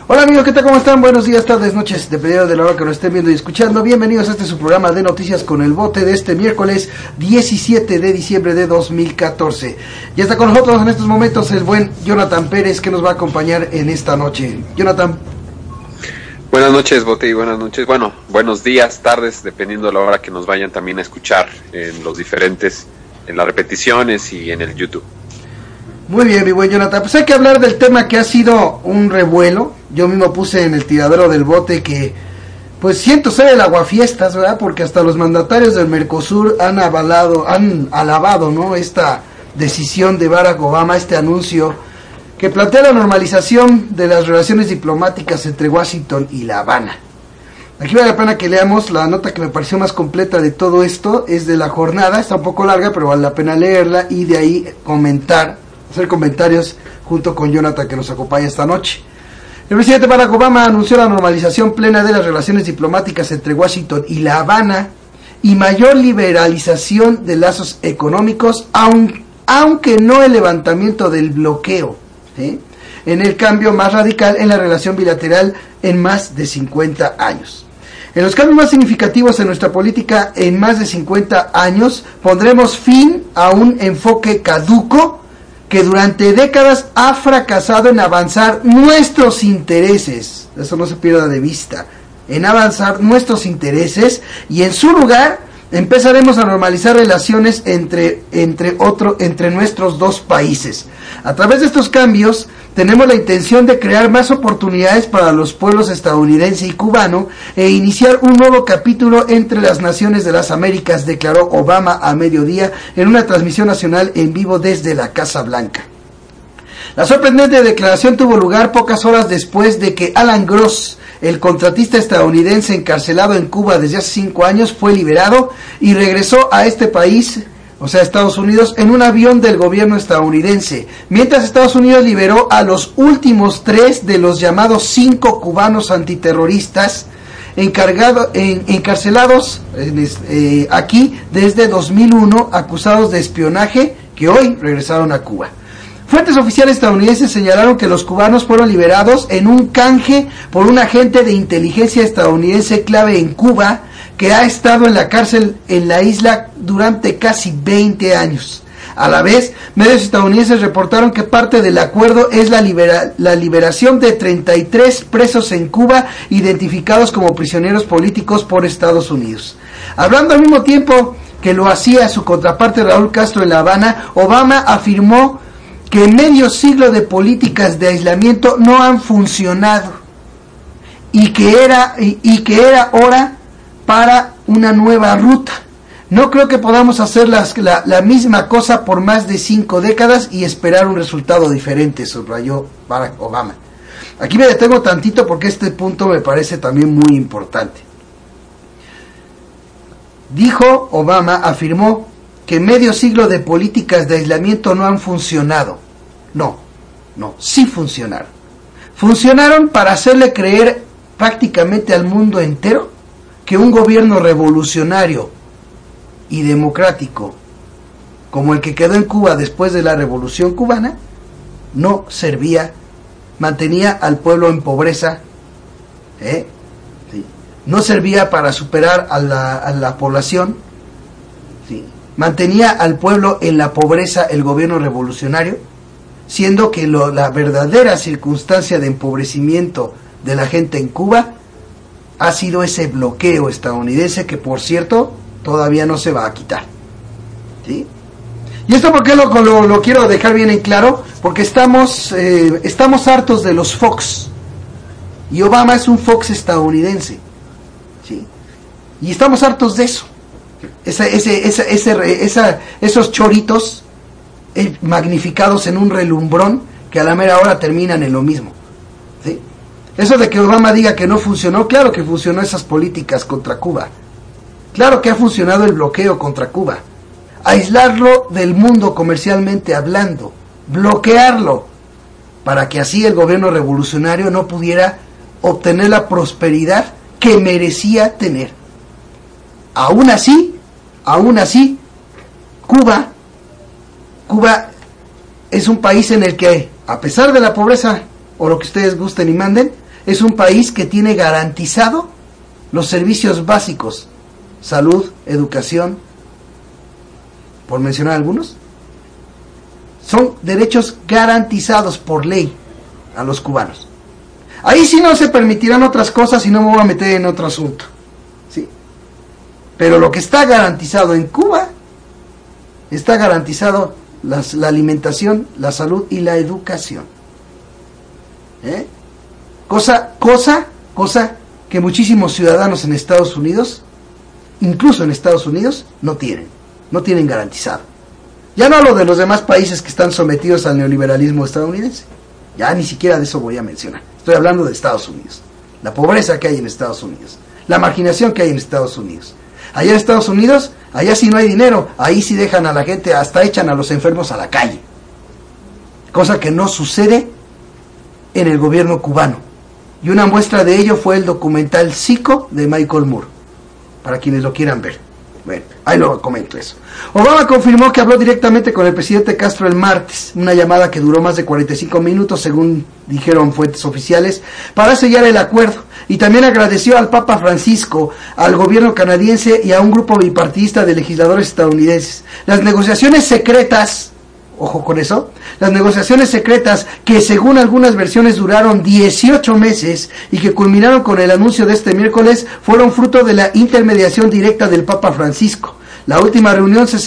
Hola amigos, ¿qué tal? ¿Cómo están? Buenos días, tardes, noches, dependiendo de la hora que nos estén viendo y escuchando. Bienvenidos a este su programa de noticias con el bote de este miércoles 17 de diciembre de 2014. Ya está con nosotros en estos momentos el buen Jonathan Pérez, que nos va a acompañar en esta noche. Jonathan. Buenas noches, bote, y buenas noches. Bueno, buenos días, tardes, dependiendo de la hora que nos vayan también a escuchar en los diferentes, en las repeticiones y en el YouTube. Muy bien, mi buen Jonathan, pues hay que hablar del tema que ha sido un revuelo. Yo mismo puse en el tiradero del bote que, pues siento ser el aguafiestas, ¿verdad? Porque hasta los mandatarios del Mercosur han alabado, ¿no? Esta decisión de Barack Obama, este anuncio que plantea la normalización de las relaciones diplomáticas entre Washington y La Habana. Aquí vale la pena que leamos la nota que me pareció más completa de todo esto, es de La Jornada, está un poco larga, pero vale la pena leerla y de ahí hacer comentarios junto con Jonathan, que nos acompaña esta noche. El presidente Barack Obama anunció la normalización plena de las relaciones diplomáticas entre Washington y La Habana y mayor liberalización de lazos económicos, aunque no el levantamiento del bloqueo, ¿sí?, en el cambio más radical en la relación bilateral en más de 50 años. En los cambios más significativos en nuestra política en más de 50 años, pondremos fin a un enfoque caduco que durante décadas ha fracasado en avanzar nuestros intereses, eso no se pierda de vista, en avanzar nuestros intereses, y en su lugar empezaremos a normalizar relaciones entre nuestros dos países. A través de estos cambios tenemos la intención de crear más oportunidades para los pueblos estadounidense y cubano e iniciar un nuevo capítulo entre las naciones de las Américas, declaró Obama a mediodía en una transmisión nacional en vivo desde la Casa Blanca. La sorprendente declaración tuvo lugar pocas horas después de que Alan Gross, el contratista estadounidense encarcelado en Cuba desde hace 5 años, fue liberado y regresó a este país, o sea, Estados Unidos, en un avión del gobierno estadounidense, mientras Estados Unidos liberó a los últimos 3 de los llamados 5 cubanos antiterroristas encarcelados aquí desde 2001, acusados de espionaje, que hoy regresaron a Cuba. Fuentes oficiales estadounidenses señalaron que los cubanos fueron liberados en un canje por un agente de inteligencia estadounidense clave en Cuba, que ha estado en la cárcel en la isla durante casi 20 años. A la vez, medios estadounidenses reportaron que parte del acuerdo es la liberación de 33 presos en Cuba identificados como prisioneros políticos por Estados Unidos. Hablando al mismo tiempo que lo hacía su contraparte Raúl Castro en La Habana, Obama afirmó que medio siglo de políticas de aislamiento no han funcionado y que era hora para una nueva ruta. No creo que podamos hacer la misma cosa por más de 5 décadas y esperar un resultado diferente, subrayó Barack Obama. Aquí me detengo tantito porque este punto me parece también muy importante. Dijo Obama, afirmó que medio siglo de políticas de aislamiento no han funcionado. No, sí funcionaron. Funcionaron para hacerle creer prácticamente al mundo entero que un gobierno revolucionario y democrático como el que quedó en Cuba después de la Revolución Cubana no servía, mantenía al pueblo en pobreza, ¿sí?, no servía para superar a la población, ¿sí?, mantenía al pueblo en la pobreza el gobierno revolucionario, siendo que la verdadera circunstancia de empobrecimiento de la gente en Cuba ha sido ese bloqueo estadounidense que, por cierto, todavía no se va a quitar, ¿sí? Y esto porque lo quiero dejar bien en claro, porque estamos hartos de los Fox, y Obama es un Fox estadounidense, ¿sí? Y estamos hartos de eso, esos choritos magnificados en un relumbrón que a la mera hora terminan en lo mismo, ¿sí? Eso de que Obama diga que no funcionó, claro que funcionó esas políticas contra Cuba, claro que ha funcionado el bloqueo contra Cuba, aislarlo del mundo comercialmente hablando, bloquearlo, para que así el gobierno revolucionario no pudiera obtener la prosperidad que merecía tener. Aún así, Cuba es un país en el que, a pesar de la pobreza, o lo que ustedes gusten y manden, es un país que tiene garantizado los servicios básicos, salud, educación, por mencionar algunos. Son derechos garantizados por ley a los cubanos. Ahí sí no se permitirán otras cosas y no me voy a meter en otro asunto, ¿sí? Pero lo que está garantizado en Cuba, está garantizado la alimentación, la salud y la educación. Cosa que muchísimos ciudadanos en Estados Unidos, incluso en Estados Unidos, no tienen garantizado. Ya no hablo de los demás países que están sometidos al neoliberalismo estadounidense, ya ni siquiera de eso voy a mencionar. Estoy hablando de Estados Unidos, la pobreza que hay en Estados Unidos, la marginación que hay en Estados Unidos. Allá en Estados Unidos, allá sí no hay dinero, ahí sí dejan a la gente, hasta echan a los enfermos a la calle. Cosa que no sucede en el gobierno cubano. Y una muestra de ello fue el documental Zico de Michael Moore, para quienes lo quieran ver. Bueno, ahí lo comento eso. Obama confirmó que habló directamente con el presidente Castro el martes, una llamada que duró más de 45 minutos, según dijeron fuentes oficiales, para sellar el acuerdo. Y también agradeció al Papa Francisco, al gobierno canadiense y a un grupo bipartidista de legisladores estadounidenses. Las negociaciones secretas, ojo con eso, las negociaciones secretas que según algunas versiones duraron 18 meses y que culminaron con el anuncio de este miércoles, fueron fruto de la intermediación directa del Papa Francisco. La última reunión que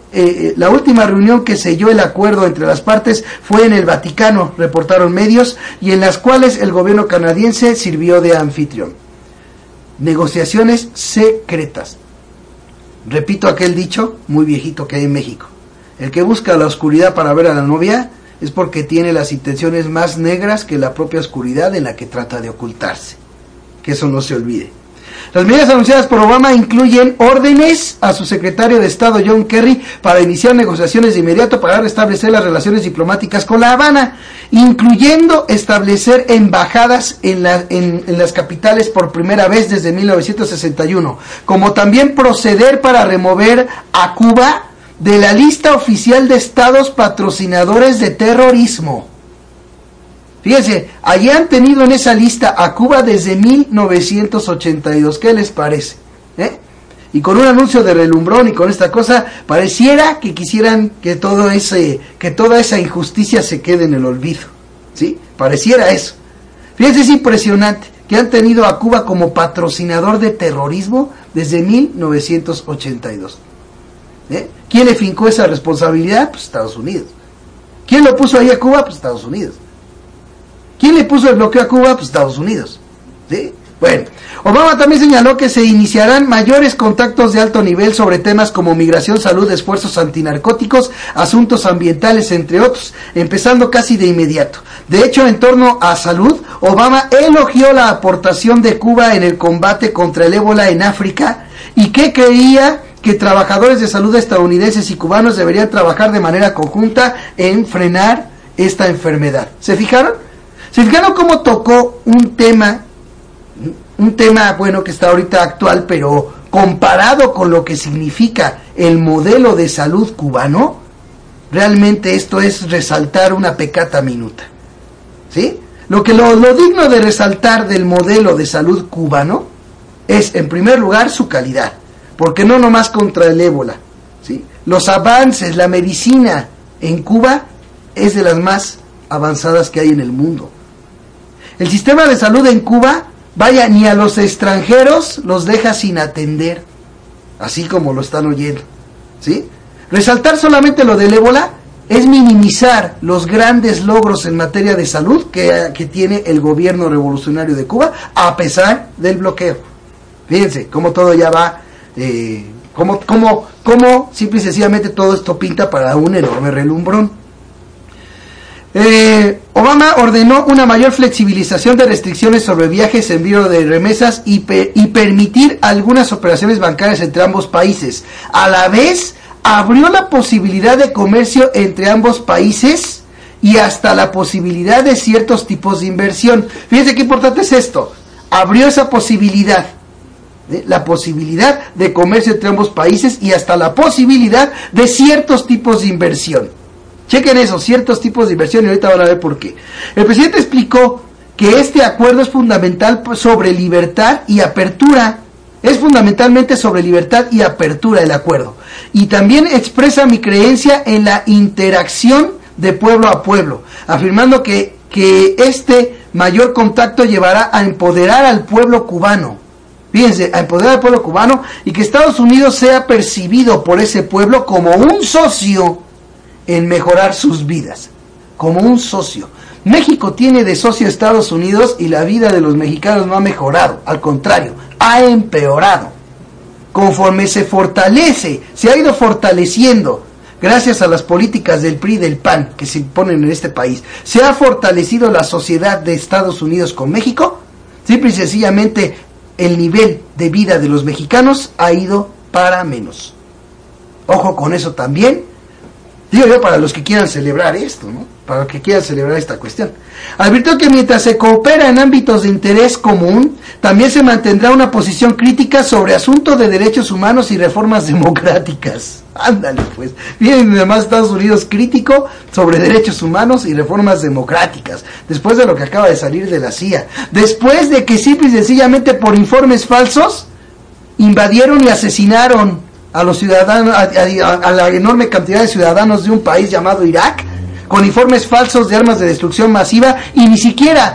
selló el acuerdo entre las partes fue en el Vaticano, reportaron medios, y en las cuales el gobierno canadiense sirvió de anfitrión. Negociaciones secretas. Repito aquel dicho muy viejito que hay en México: el que busca la oscuridad para ver a la novia es porque tiene las intenciones más negras que la propia oscuridad en la que trata de ocultarse. Que eso no se olvide. Las medidas anunciadas por Obama incluyen órdenes a su secretario de Estado John Kerry para iniciar negociaciones de inmediato para restablecer las relaciones diplomáticas con La Habana, incluyendo establecer embajadas en las capitales por primera vez desde 1961, como también proceder para remover a Cuba de la lista oficial de estados patrocinadores de terrorismo. Fíjense, allí han tenido en esa lista a Cuba desde 1982. ¿Qué les parece? Y con un anuncio de relumbrón y con esta cosa, pareciera que quisieran que toda esa injusticia se quede en el olvido. ¿Sí? Pareciera eso. Fíjense, es impresionante que han tenido a Cuba como patrocinador de terrorismo desde 1982. ¿Quién le fincó esa responsabilidad? Pues Estados Unidos. ¿Quién lo puso ahí a Cuba? Pues Estados Unidos. ¿Quién le puso el bloqueo a Cuba? Pues Estados Unidos. ¿Sí? Bueno, Obama también señaló que se iniciarán mayores contactos de alto nivel sobre temas como migración, salud, esfuerzos antinarcóticos, asuntos ambientales, entre otros, empezando casi de inmediato. De hecho, en torno a salud, Obama elogió la aportación de Cuba en el combate contra el ébola en África y que creía que trabajadores de salud estadounidenses y cubanos deberían trabajar de manera conjunta en frenar esta enfermedad. ¿Se fijaron? ¿Se fijaron cómo tocó un tema, bueno, que está ahorita actual, pero comparado con lo que significa el modelo de salud cubano? Realmente esto es resaltar una peccata minuta, ¿sí? Lo digno de resaltar del modelo de salud cubano es, en primer lugar, su calidad, porque no nomás contra el ébola, ¿sí? Los avances, la medicina en Cuba es de las más avanzadas que hay en el mundo. El sistema de salud en Cuba, vaya, ni a los extranjeros los deja sin atender, así como lo están oyendo, ¿sí? Resaltar solamente lo del ébola es minimizar los grandes logros en materia de salud que tiene el gobierno revolucionario de Cuba, a pesar del bloqueo. Fíjense cómo todo ya va, cómo simple y sencillamente todo esto pinta para un enorme relumbrón. Obama ordenó una mayor flexibilización de restricciones sobre viajes, envío de remesas y permitir algunas operaciones bancarias entre ambos países. A la vez, abrió la posibilidad de comercio entre ambos países y hasta la posibilidad de ciertos tipos de inversión. Fíjense qué importante es esto. Abrió esa posibilidad, la posibilidad de comercio entre ambos países y hasta la posibilidad de ciertos tipos de inversión. Chequen eso, ciertos tipos de inversión, y ahorita van a ver por qué. El presidente explicó que este acuerdo es fundamental sobre libertad y apertura. Es fundamentalmente sobre libertad y apertura el acuerdo. Y también expresa mi creencia en la interacción de pueblo a pueblo, afirmando que este mayor contacto llevará a empoderar al pueblo cubano. Fíjense, a empoderar al pueblo cubano, y que Estados Unidos sea percibido por ese pueblo como un socio en mejorar sus vidas. Como un socio. México tiene de socio a Estados Unidos y la vida de los mexicanos no ha mejorado, al contrario, ha empeorado. Conforme se fortalece, se ha ido fortaleciendo, gracias a las políticas del PRI y del PAN que se imponen en este país, se ha fortalecido la sociedad de Estados Unidos con México. Simple y sencillamente el nivel de vida de los mexicanos ha ido para menos. Ojo con eso también, digo yo, para los que quieran celebrar esto, ¿no? Para los que quieran celebrar esta cuestión. Advirtió que mientras se coopera en ámbitos de interés común, también se mantendrá una posición crítica sobre asuntos de derechos humanos y reformas democráticas. Ándale, pues. Viene además Estados Unidos crítico sobre derechos humanos y reformas democráticas, después de lo que acaba de salir de la CIA. Después de que simple y sencillamente por informes falsos invadieron y asesinaron a los ciudadanos, a la enorme cantidad de ciudadanos de un país llamado Irak, con informes falsos de armas de destrucción masiva, y ni siquiera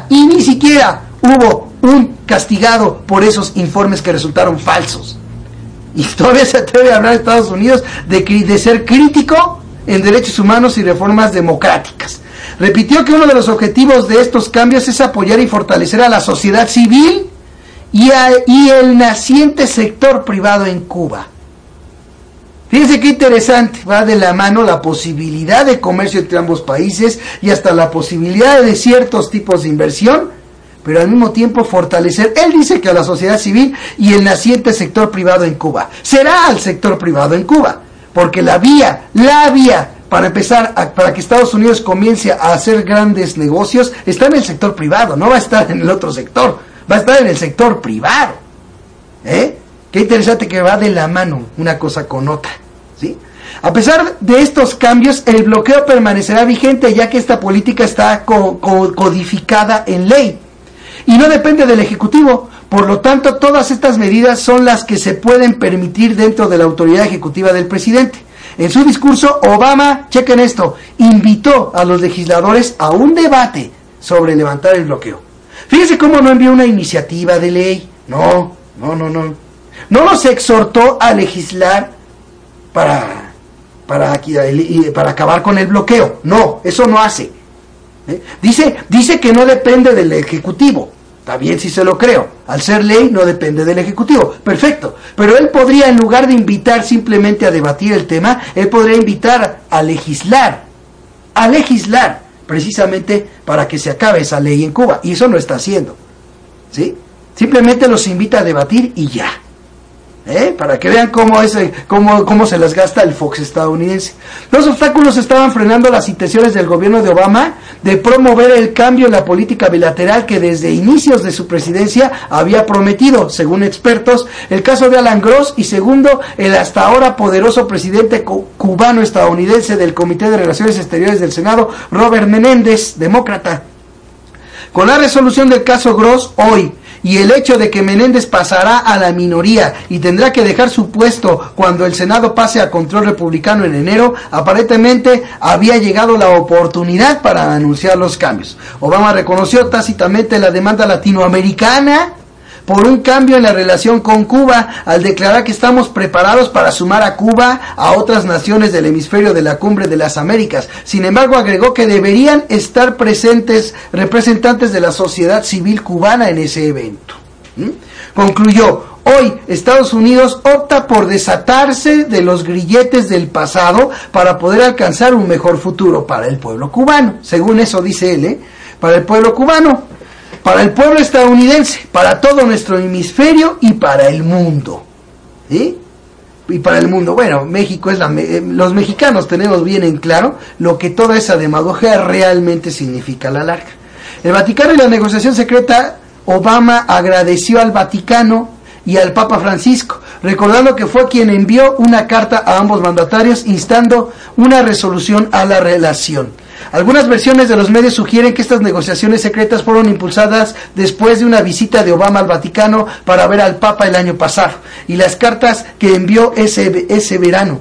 hubo un castigado por esos informes que resultaron falsos. Y todavía se atreve a hablar de Estados Unidos de ser crítico en derechos humanos y reformas democráticas. Repitió que uno de los objetivos de estos cambios es apoyar y fortalecer a la sociedad civil y el naciente sector privado en Cuba. Fíjense qué interesante, va de la mano la posibilidad de comercio entre ambos países y hasta la posibilidad de ciertos tipos de inversión, pero al mismo tiempo fortalecer, él dice que a la sociedad civil y el naciente sector privado en Cuba. Será al sector privado en Cuba, porque la vía para empezar, para que Estados Unidos comience a hacer grandes negocios, está en el sector privado, no va a estar en el otro sector, va a estar en el sector privado. Qué interesante que va de la mano una cosa con otra, ¿sí? A pesar de estos cambios, el bloqueo permanecerá vigente, ya que esta política está codificada en ley y no depende del Ejecutivo. Por lo tanto, todas estas medidas son las que se pueden permitir dentro de la autoridad ejecutiva del presidente. En su discurso, Obama, chequen esto, invitó a los legisladores a un debate sobre levantar el bloqueo. Fíjense cómo no envió una iniciativa de ley. No los exhortó a legislar para acabar con el bloqueo. No, eso no hace. Dice que no depende del Ejecutivo. Está bien, si se lo creo. Al ser ley no depende del Ejecutivo. Perfecto. Pero él podría, en lugar de invitar simplemente a debatir el tema, él podría invitar a legislar, precisamente para que se acabe esa ley en Cuba. Y eso no está haciendo. ¿Sí? Simplemente los invita a debatir y ya. Para que vean cómo se las gasta el Fox estadounidense. Los obstáculos estaban frenando las intenciones del gobierno de Obama de promover el cambio en la política bilateral que desde inicios de su presidencia había prometido, según expertos, el caso de Alan Gross, y segundo, el hasta ahora poderoso presidente cubano-estadounidense del Comité de Relaciones Exteriores del Senado, Robert Menéndez, demócrata. Con la resolución del caso Gross hoy, y el hecho de que Menéndez pasará a la minoría y tendrá que dejar su puesto cuando el Senado pase a control republicano en enero, aparentemente había llegado la oportunidad para anunciar los cambios. Obama reconoció tácitamente la demanda latinoamericana por un cambio en la relación con Cuba, al declarar que estamos preparados para sumar a Cuba a otras naciones del hemisferio de la Cumbre de las Américas. Sin embargo, agregó que deberían estar presentes representantes de la sociedad civil cubana en ese evento. Concluyó: hoy Estados Unidos opta por desatarse de los grilletes del pasado para poder alcanzar un mejor futuro para el pueblo cubano. Según eso dice él, para el pueblo cubano, para el pueblo estadounidense, para todo nuestro hemisferio y para el mundo. ¿Sí? Y para el mundo. Bueno, México es los mexicanos tenemos bien en claro lo que toda esa demagogia realmente significa a la larga. El Vaticano y la negociación secreta, Obama agradeció al Vaticano y al Papa Francisco, recordando que fue quien envió una carta a ambos mandatarios instando una resolución a la relación. Algunas versiones de los medios sugieren que estas negociaciones secretas fueron impulsadas después de una visita de Obama al Vaticano para ver al Papa el año pasado y las cartas que envió ese verano.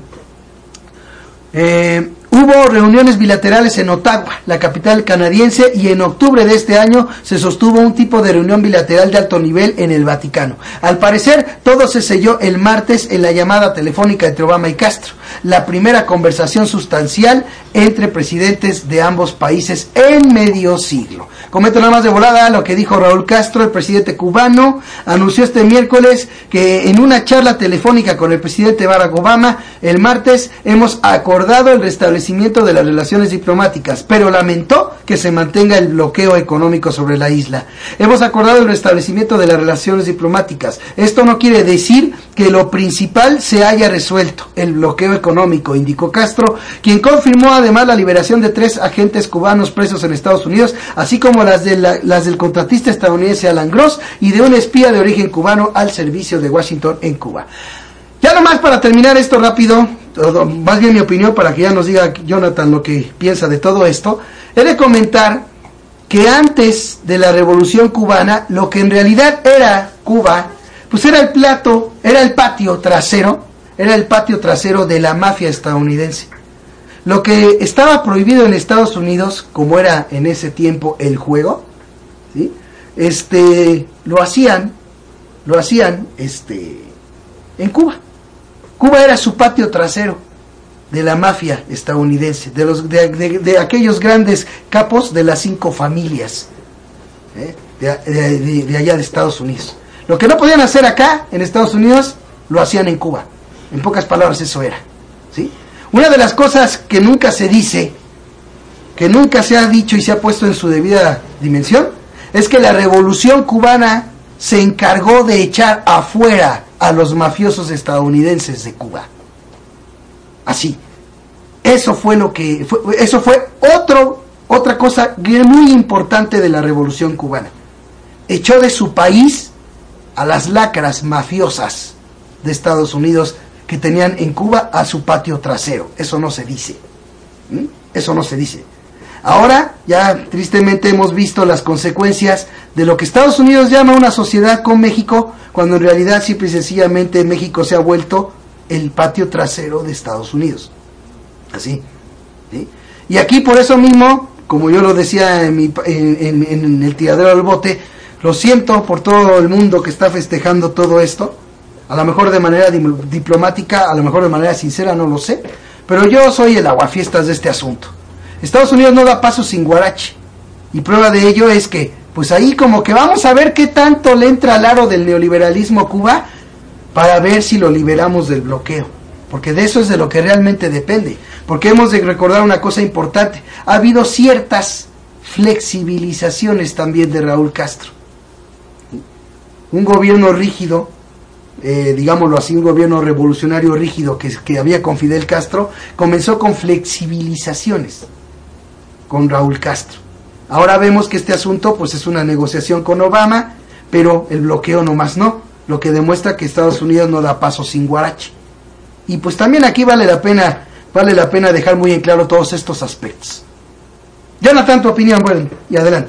Hubo reuniones bilaterales en Ottawa, la capital canadiense, y en octubre de este año se sostuvo un tipo de reunión bilateral de alto nivel en el Vaticano. Al parecer, todo se selló el martes en la llamada telefónica entre Obama y Castro, la primera conversación sustancial entre presidentes de ambos países en medio siglo. Comento nada más de volada lo que dijo Raúl Castro, el presidente cubano, anunció este miércoles que en una charla telefónica con el presidente Barack Obama, el martes, hemos acordado el restablecimiento de las relaciones diplomáticas, pero lamentó que se mantenga el bloqueo económico sobre la isla. Hemos acordado el restablecimiento de las relaciones diplomáticas. Esto no quiere decir que lo principal se haya resuelto, el bloqueo económico, indicó Castro, quien confirmó además la liberación de 3 agentes cubanos presos en Estados Unidos, así como las del contratista estadounidense Alan Gross y de un espía de origen cubano al servicio de Washington en Cuba. Ya nomás para terminar esto rápido, más bien mi opinión para que ya nos diga Jonathan lo que piensa de todo esto, he de comentar que antes de la Revolución Cubana, lo que en realidad era Cuba, pues era el patio trasero de la mafia estadounidense. Lo que estaba prohibido en Estados Unidos, como era en ese tiempo el juego, ¿sí? Lo hacían en Cuba. Cuba era su patio trasero de la mafia estadounidense, de aquellos grandes capos de las 5 familias de allá de Estados Unidos. Lo que no podían hacer acá en Estados Unidos, lo hacían en Cuba. En pocas palabras eso era, ¿sí? Una de las cosas que nunca se dice, que nunca se ha dicho y se ha puesto en su debida dimensión, es que la Revolución Cubana se encargó de echar afuera a los mafiosos estadounidenses de Cuba. Así. Eso fue otra cosa muy importante de la Revolución Cubana. Echó de su país a las lacras mafiosas de Estados Unidos que tenían en Cuba a su patio trasero. Eso no se dice. Eso no se dice. Ahora ya tristemente hemos visto las consecuencias de lo que Estados Unidos llama una sociedad con México, cuando en realidad simple y sencillamente México se ha vuelto el patio trasero de Estados Unidos. Así, ¿sí? Y aquí por eso mismo, como yo lo decía en el tiradero del bote, lo siento por todo el mundo que está festejando todo esto, a lo mejor de manera diplomática, a lo mejor de manera sincera, no lo sé, pero yo soy el aguafiestas de este asunto. Estados Unidos no da paso sin guarache, y prueba de ello es que, pues ahí como que vamos a ver qué tanto le entra al aro del neoliberalismo a Cuba, para ver si lo liberamos del bloqueo, porque de eso es de lo que realmente depende, porque hemos de recordar una cosa importante, ha habido ciertas flexibilizaciones también de Raúl Castro. Un gobierno rígido, digámoslo así, un gobierno revolucionario rígido que había con Fidel Castro, comenzó con flexibilizaciones con Raúl Castro. Ahora vemos que este asunto pues es una negociación con Obama, pero el bloqueo nomás no, lo que demuestra que Estados Unidos no da paso sin guarache. Y pues también aquí vale la pena dejar muy en claro todos estos aspectos. Jonathan, tu opinión, bueno, y adelante.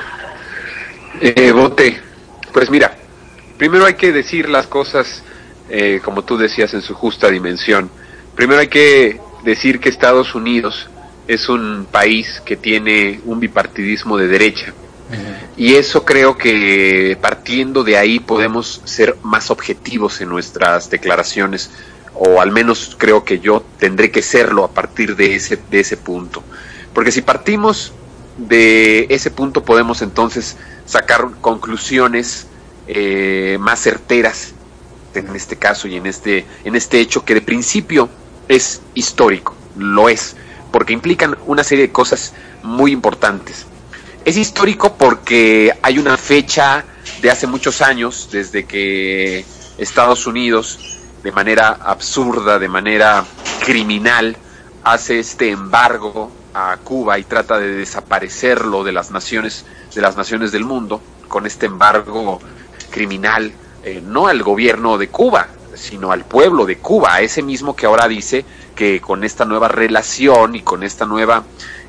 Bote, pues mira, primero hay que decir las cosas, como tú decías, en su justa dimensión. Primero hay que decir que Estados Unidos es un país que tiene un bipartidismo de derecha. Y eso creo que partiendo de ahí podemos ser más objetivos en nuestras declaraciones, o al menos creo que yo tendré que serlo a partir de ese punto. Porque si partimos de ese punto podemos entonces sacar conclusiones más certeras en este caso y en este hecho que de principio es histórico, lo es, porque implican una serie de cosas muy importantes. Es histórico porque hay una fecha de hace muchos años, desde que Estados Unidos, de manera absurda, de manera criminal, hace este embargo a Cuba y trata de desaparecerlo de las naciones del mundo, con este embargo criminal, no al gobierno de Cuba, sino al pueblo de Cuba, a ese mismo que ahora dice que con esta nueva relación y con esta nueva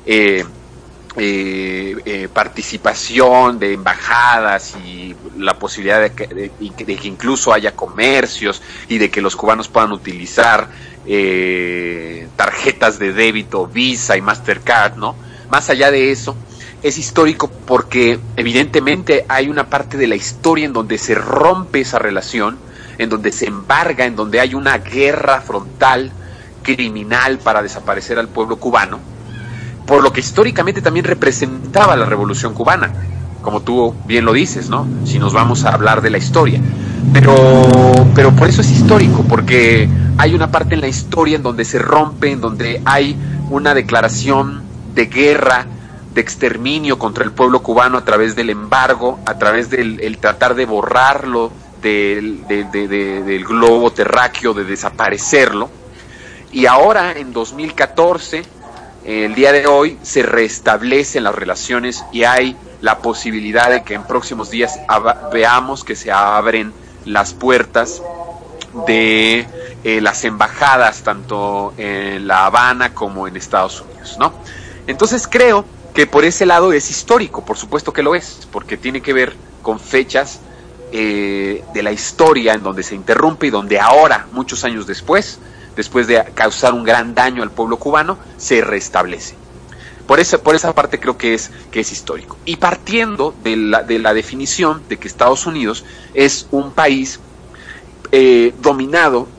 participación de embajadas y la posibilidad de que incluso haya comercios y de que los cubanos puedan utilizar tarjetas de débito, Visa y Mastercard, ¿no? Más allá de eso, es histórico porque evidentemente hay una parte de la historia en donde se rompe esa relación, en donde se embarga, en donde hay una guerra frontal, criminal para desaparecer al pueblo cubano, por lo que históricamente también representaba la Revolución Cubana, como tú bien lo dices, ¿no? Si nos vamos a hablar de la historia. Pero por eso es histórico, porque hay una parte en la historia en donde se rompe, en donde hay una declaración de guerra, de exterminio contra el pueblo cubano a través del embargo, a través del tratar de borrarlo del globo terráqueo, de desaparecerlo. Y ahora, en 2014, el día de hoy, se restablecen las relaciones y hay la posibilidad de que en próximos días veamos que se abren las puertas de las embajadas, tanto en La Habana como en Estados Unidos, ¿no? Entonces creo que por ese lado es histórico, por supuesto que lo es, porque tiene que ver con fechas de la historia en donde se interrumpe y donde ahora, muchos años después de causar un gran daño al pueblo cubano, se restablece. Por esa parte creo que es histórico. Y partiendo de la definición de que Estados Unidos es un país dominado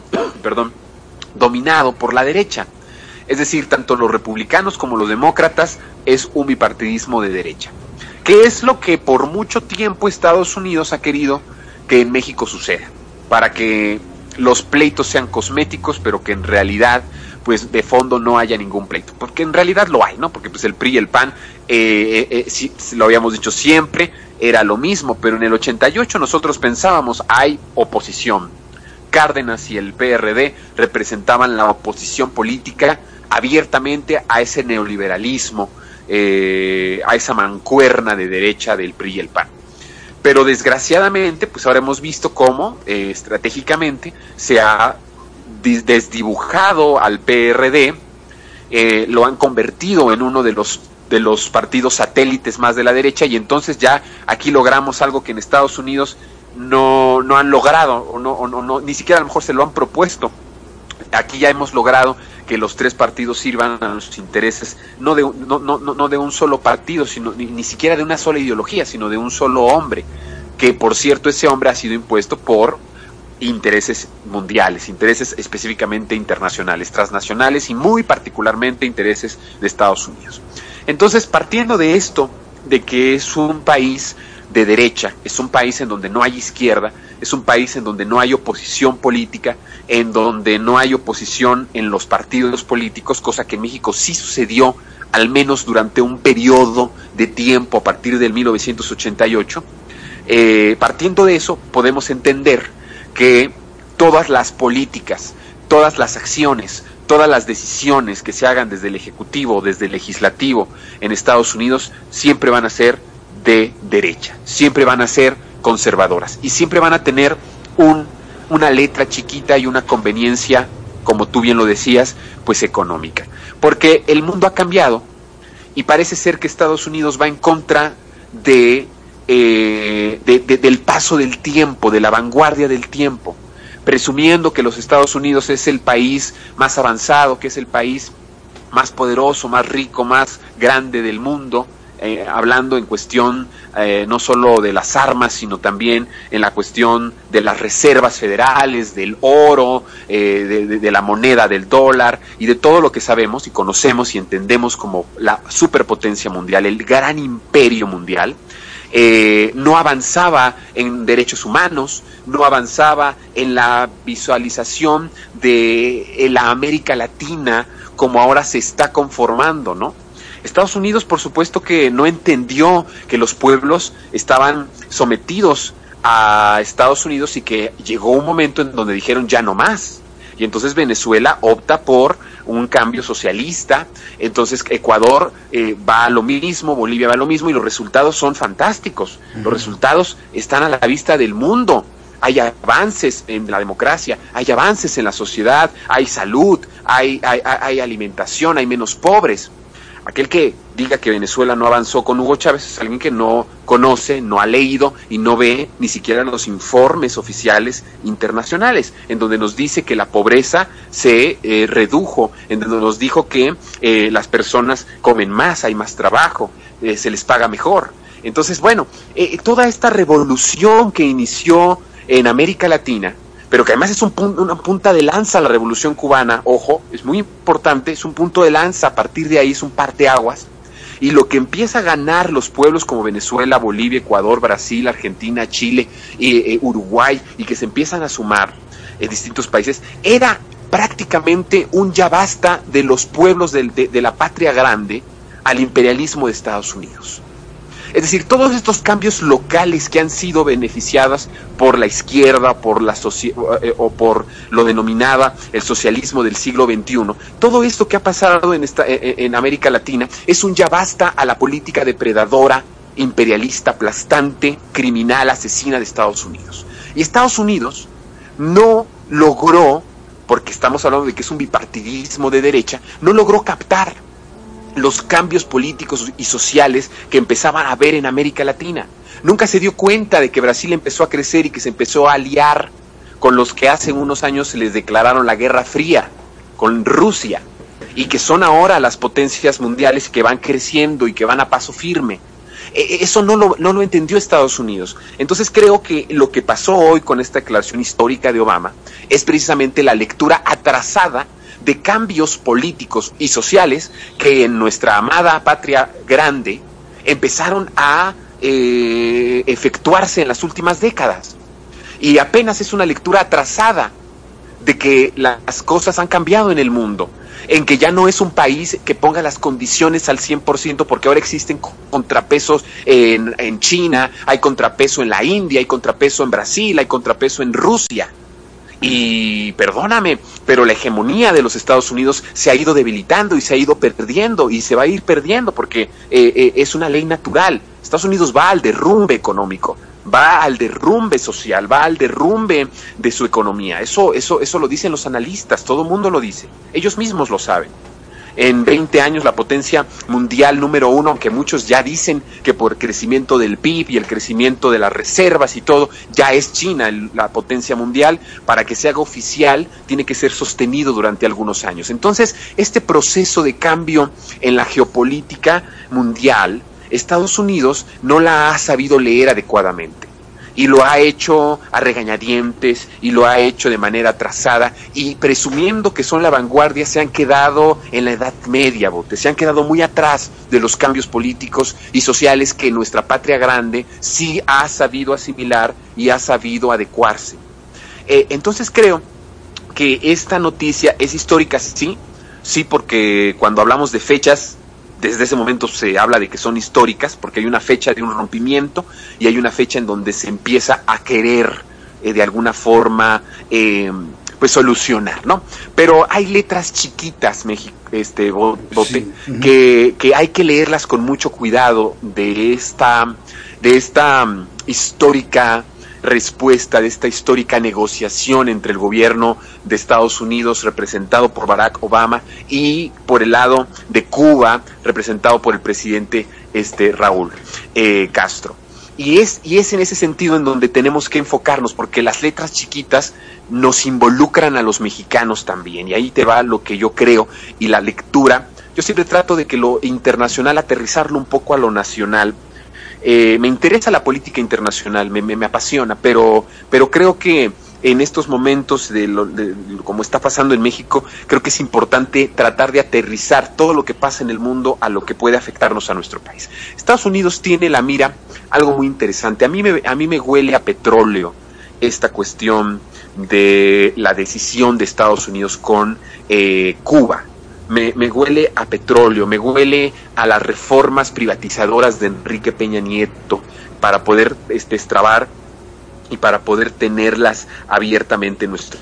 por la derecha. Es decir, tanto los republicanos como los demócratas es un bipartidismo de derecha. ¿Qué es lo que por mucho tiempo Estados Unidos ha querido que en México suceda? Para que los pleitos sean cosméticos, pero que en realidad, pues de fondo no haya ningún pleito. Porque en realidad lo hay, ¿no? Porque pues el PRI y el PAN, sí, lo habíamos dicho siempre, era lo mismo, pero en el 88 nosotros pensábamos, hay oposición. Cárdenas y el PRD representaban la oposición política abiertamente a ese neoliberalismo, a esa mancuerna de derecha del PRI y el PAN. Pero desgraciadamente, pues ahora hemos visto cómo estratégicamente se ha desdibujado al PRD, lo han convertido en uno de los partidos satélites más de la derecha, y entonces ya aquí logramos algo que en Estados Unidos no han logrado, o no, ni siquiera a lo mejor se lo han propuesto. Aquí ya hemos logrado que los tres partidos sirvan a los intereses, no de un solo partido, sino ni siquiera de una sola ideología, sino de un solo hombre, que por cierto ese hombre ha sido impuesto por intereses mundiales, intereses específicamente internacionales, transnacionales y muy particularmente intereses de Estados Unidos. Entonces, partiendo de esto, de que es un país de derecha, es un país en donde no hay izquierda, es un país en donde no hay oposición política, en donde no hay oposición en los partidos políticos, cosa que en México sí sucedió, al menos durante un periodo de tiempo a partir del 1988. Partiendo de eso, podemos entender que todas las políticas, todas las acciones, todas las decisiones que se hagan desde el Ejecutivo, desde el Legislativo en Estados Unidos, siempre van a ser de derecha, siempre van a ser conservadoras y siempre van a tener una letra chiquita y una conveniencia, como tú bien lo decías, pues económica. Porque el mundo ha cambiado y parece ser que Estados Unidos va en contra del paso del tiempo, de la vanguardia del tiempo, presumiendo que los Estados Unidos es el país más avanzado, que es el país más poderoso, más rico, más grande del mundo, hablando en cuestión no solo de las armas, sino también en la cuestión de las reservas federales, del oro, de la moneda, del dólar y de todo lo que sabemos y conocemos y entendemos como la superpotencia mundial, el gran imperio mundial. No avanzaba en derechos humanos, no avanzaba en la visualización de la América Latina como ahora se está conformando, ¿no? Estados Unidos, por supuesto que no entendió que los pueblos estaban sometidos a Estados Unidos y que llegó un momento en donde dijeron ya no más. Y entonces Venezuela opta por un cambio socialista, entonces Ecuador va a lo mismo, Bolivia va a lo mismo y los resultados son fantásticos. Los resultados están a la vista del mundo. Hay avances en la democracia, hay avances en la sociedad, hay salud, hay alimentación, hay menos pobres. Aquel que diga que Venezuela no avanzó con Hugo Chávez es alguien que no conoce, no ha leído y no ve ni siquiera los informes oficiales internacionales, en donde nos dice que la pobreza se redujo, en donde nos dijo que las personas comen más, hay más trabajo, se les paga mejor. Entonces, bueno, toda esta revolución que inició en América Latina, pero que además es una punta de lanza la revolución cubana, ojo, es muy importante, es un punto de lanza, a partir de ahí es un parteaguas, y lo que empieza a ganar los pueblos como Venezuela, Bolivia, Ecuador, Brasil, Argentina, Chile, Uruguay, y que se empiezan a sumar en distintos países, era prácticamente un ya basta de los pueblos de la patria grande al imperialismo de Estados Unidos. Es decir, todos estos cambios locales que han sido beneficiadas por la izquierda, o por lo denominada el socialismo del siglo XXI, todo esto que ha pasado en América Latina es un ya basta a la política depredadora, imperialista, aplastante, criminal, asesina de Estados Unidos. Y Estados Unidos no logró, porque estamos hablando de que es un bipartidismo de derecha, no logró captar los cambios políticos y sociales que empezaban a haber en América Latina. Nunca se dio cuenta de que Brasil empezó a crecer y que se empezó a aliar con los que hace unos años se les declararon la Guerra Fría, con Rusia, y que son ahora las potencias mundiales que van creciendo y que van a paso firme. Eso no lo entendió Estados Unidos. Entonces creo que lo que pasó hoy con esta declaración histórica de Obama es precisamente la lectura atrasada de cambios políticos y sociales que en nuestra amada patria grande empezaron a efectuarse en las últimas décadas. Y apenas es una lectura atrasada de que las cosas han cambiado en el mundo, en que ya no es un país que ponga las condiciones al 100%, porque ahora existen contrapesos en China, hay contrapeso en la India, hay contrapeso en Brasil, hay contrapeso en Rusia. Y perdóname, pero la hegemonía de los Estados Unidos se ha ido debilitando y se ha ido perdiendo y se va a ir perdiendo porque es una ley natural. Estados Unidos va al derrumbe económico, va al derrumbe social, va al derrumbe de su economía. Eso lo dicen los analistas, todo el mundo lo dice, ellos mismos lo saben. En 20 años la potencia mundial número 1, aunque muchos ya dicen que por el crecimiento del PIB y el crecimiento de las reservas y todo, ya es China la potencia mundial, para que se haga oficial tiene que ser sostenido durante algunos años. Entonces, este proceso de cambio en la geopolítica mundial, Estados Unidos no la ha sabido leer adecuadamente. Y lo ha hecho a regañadientes, y lo ha hecho de manera atrasada, y presumiendo que son la vanguardia, se han quedado en la Edad Media, se han quedado muy atrás de los cambios políticos y sociales que nuestra patria grande sí ha sabido asimilar y ha sabido adecuarse. Entonces creo que esta noticia es histórica, sí, porque cuando hablamos de fechas, desde ese momento se habla de que son históricas, porque hay una fecha de un rompimiento y hay una fecha en donde se empieza a querer de alguna forma pues solucionar, ¿no? Pero hay letras chiquitas, Bote, sí. que hay que leerlas con mucho cuidado de esta histórica respuesta, de esta histórica negociación entre el gobierno de Estados Unidos, representado por Barack Obama, y por el lado de Cuba, representado por el presidente Raúl Castro. Y es en ese sentido en donde tenemos que enfocarnos, porque las letras chiquitas nos involucran a los mexicanos también, y ahí te va lo que yo creo, y la lectura. Yo siempre trato de que lo internacional aterrizarlo un poco a lo nacional. Me interesa la política internacional, me apasiona, pero creo que en estos momentos de como está pasando en México, creo que es importante tratar de aterrizar todo lo que pasa en el mundo a lo que puede afectarnos a nuestro país. Estados Unidos tiene la mira algo muy interesante. A mí me huele a petróleo esta cuestión de la decisión de Estados Unidos con Cuba. Me huele a petróleo, me huele a las reformas privatizadoras de Enrique Peña Nieto para poder extrabar y para poder tenerlas abiertamente en nuestro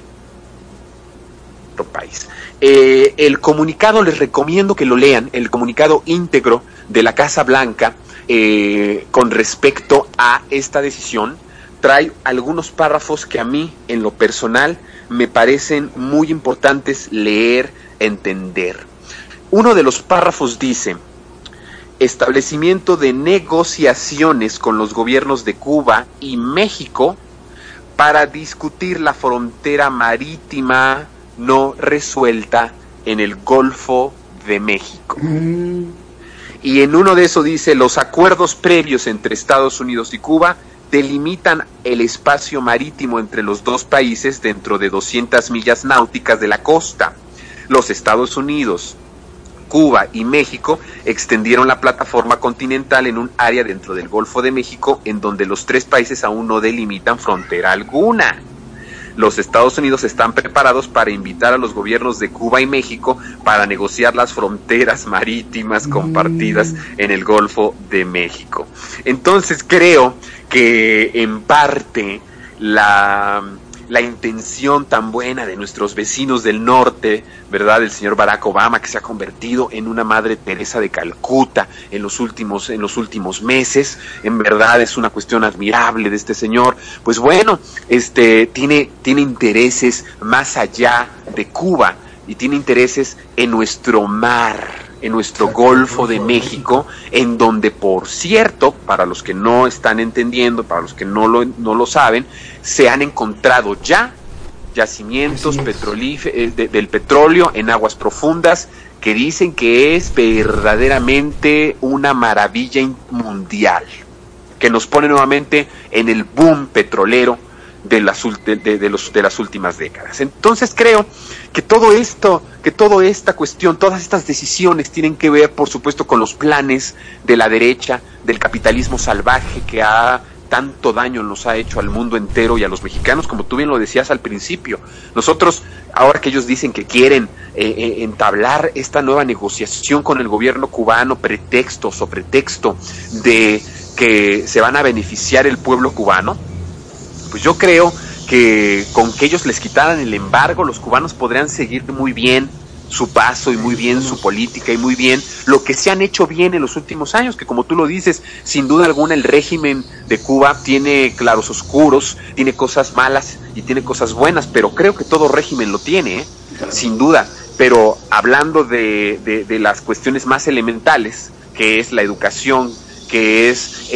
país. El comunicado, les recomiendo que lo lean, el comunicado íntegro de la Casa Blanca con respecto a esta decisión, trae algunos párrafos que a mí, en lo personal, me parecen muy importantes leer, entender. Uno de los párrafos dice: establecimiento de negociaciones con los gobiernos de Cuba y México para discutir la frontera marítima no resuelta en el Golfo de México. Y en uno de esos dice, los acuerdos previos entre Estados Unidos y Cuba delimitan el espacio marítimo entre los dos países dentro de 200 millas náuticas de la costa. Los Estados Unidos, Cuba y México extendieron la plataforma continental en un área dentro del Golfo de México en donde los tres países aún no delimitan frontera alguna. Los Estados Unidos están preparados para invitar a los gobiernos de Cuba y México para negociar las fronteras marítimas compartidas en el Golfo de México. Entonces creo que en parte la intención tan buena de nuestros vecinos del norte, ¿verdad?, del señor Barack Obama, que se ha convertido en una Madre Teresa de Calcuta en los últimos meses, en verdad es una cuestión admirable de este señor. Pues bueno, tiene intereses más allá de Cuba y tiene intereses en nuestro mar, en nuestro Golfo de México, en donde, por cierto, para los que no están entendiendo, para los que no lo saben, se han encontrado ya yacimientos del petróleo en aguas profundas que dicen que es verdaderamente una maravilla mundial, que nos pone nuevamente en el boom petrolero de las últimas décadas. Entonces creo que toda esta cuestión, todas estas decisiones tienen que ver, por supuesto, con los planes de la derecha, del capitalismo salvaje que tanto daño nos ha hecho al mundo entero y a los mexicanos, como tú bien lo decías al principio. Nosotros, ahora que ellos dicen que quieren entablar esta nueva negociación con el gobierno cubano, pretexto de que se van a beneficiar el pueblo cubano, pues yo creo que con que ellos les quitaran el embargo, los cubanos podrían seguir muy bien su paso y muy bien su política y muy bien lo que se han hecho bien en los últimos años, que como tú lo dices, sin duda alguna el régimen de Cuba tiene claros oscuros, tiene cosas malas y tiene cosas buenas, pero creo que todo régimen lo tiene, sin duda. Pero hablando de las cuestiones más elementales, que es la educación, que es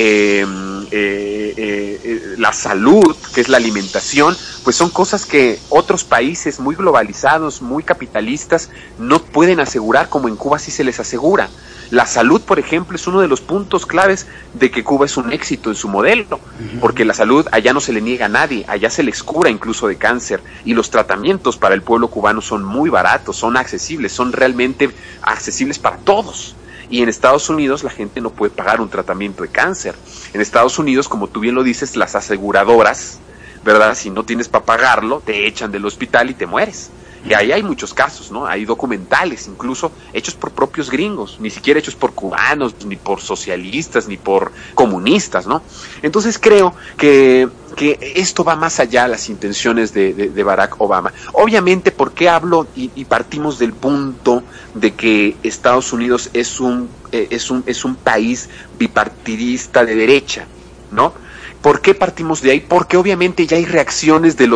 la salud, que es la alimentación, pues son cosas que otros países muy globalizados, muy capitalistas, no pueden asegurar como en Cuba sí se les asegura. La salud, por ejemplo, es uno de los puntos claves de que Cuba es un éxito en su modelo, porque la salud allá no se le niega a nadie, allá se les cura incluso de cáncer, y los tratamientos para el pueblo cubano son muy baratos, son accesibles, son realmente accesibles para todos. Y en Estados Unidos la gente no puede pagar un tratamiento de cáncer. En Estados Unidos, como tú bien lo dices, las aseguradoras, ¿verdad?, si no tienes para pagarlo, te echan del hospital y te mueres. Y ahí hay muchos casos, ¿no? Hay documentales, incluso hechos por propios gringos, ni siquiera hechos por cubanos, ni por socialistas, ni por comunistas, ¿no? Entonces creo que esto va más allá de las intenciones de Barack Obama. Obviamente, ¿por qué hablo y partimos del punto de que Estados Unidos es un país bipartidista de derecha, ¿no? ¿Por qué partimos de ahí? Porque obviamente ya hay reacciones de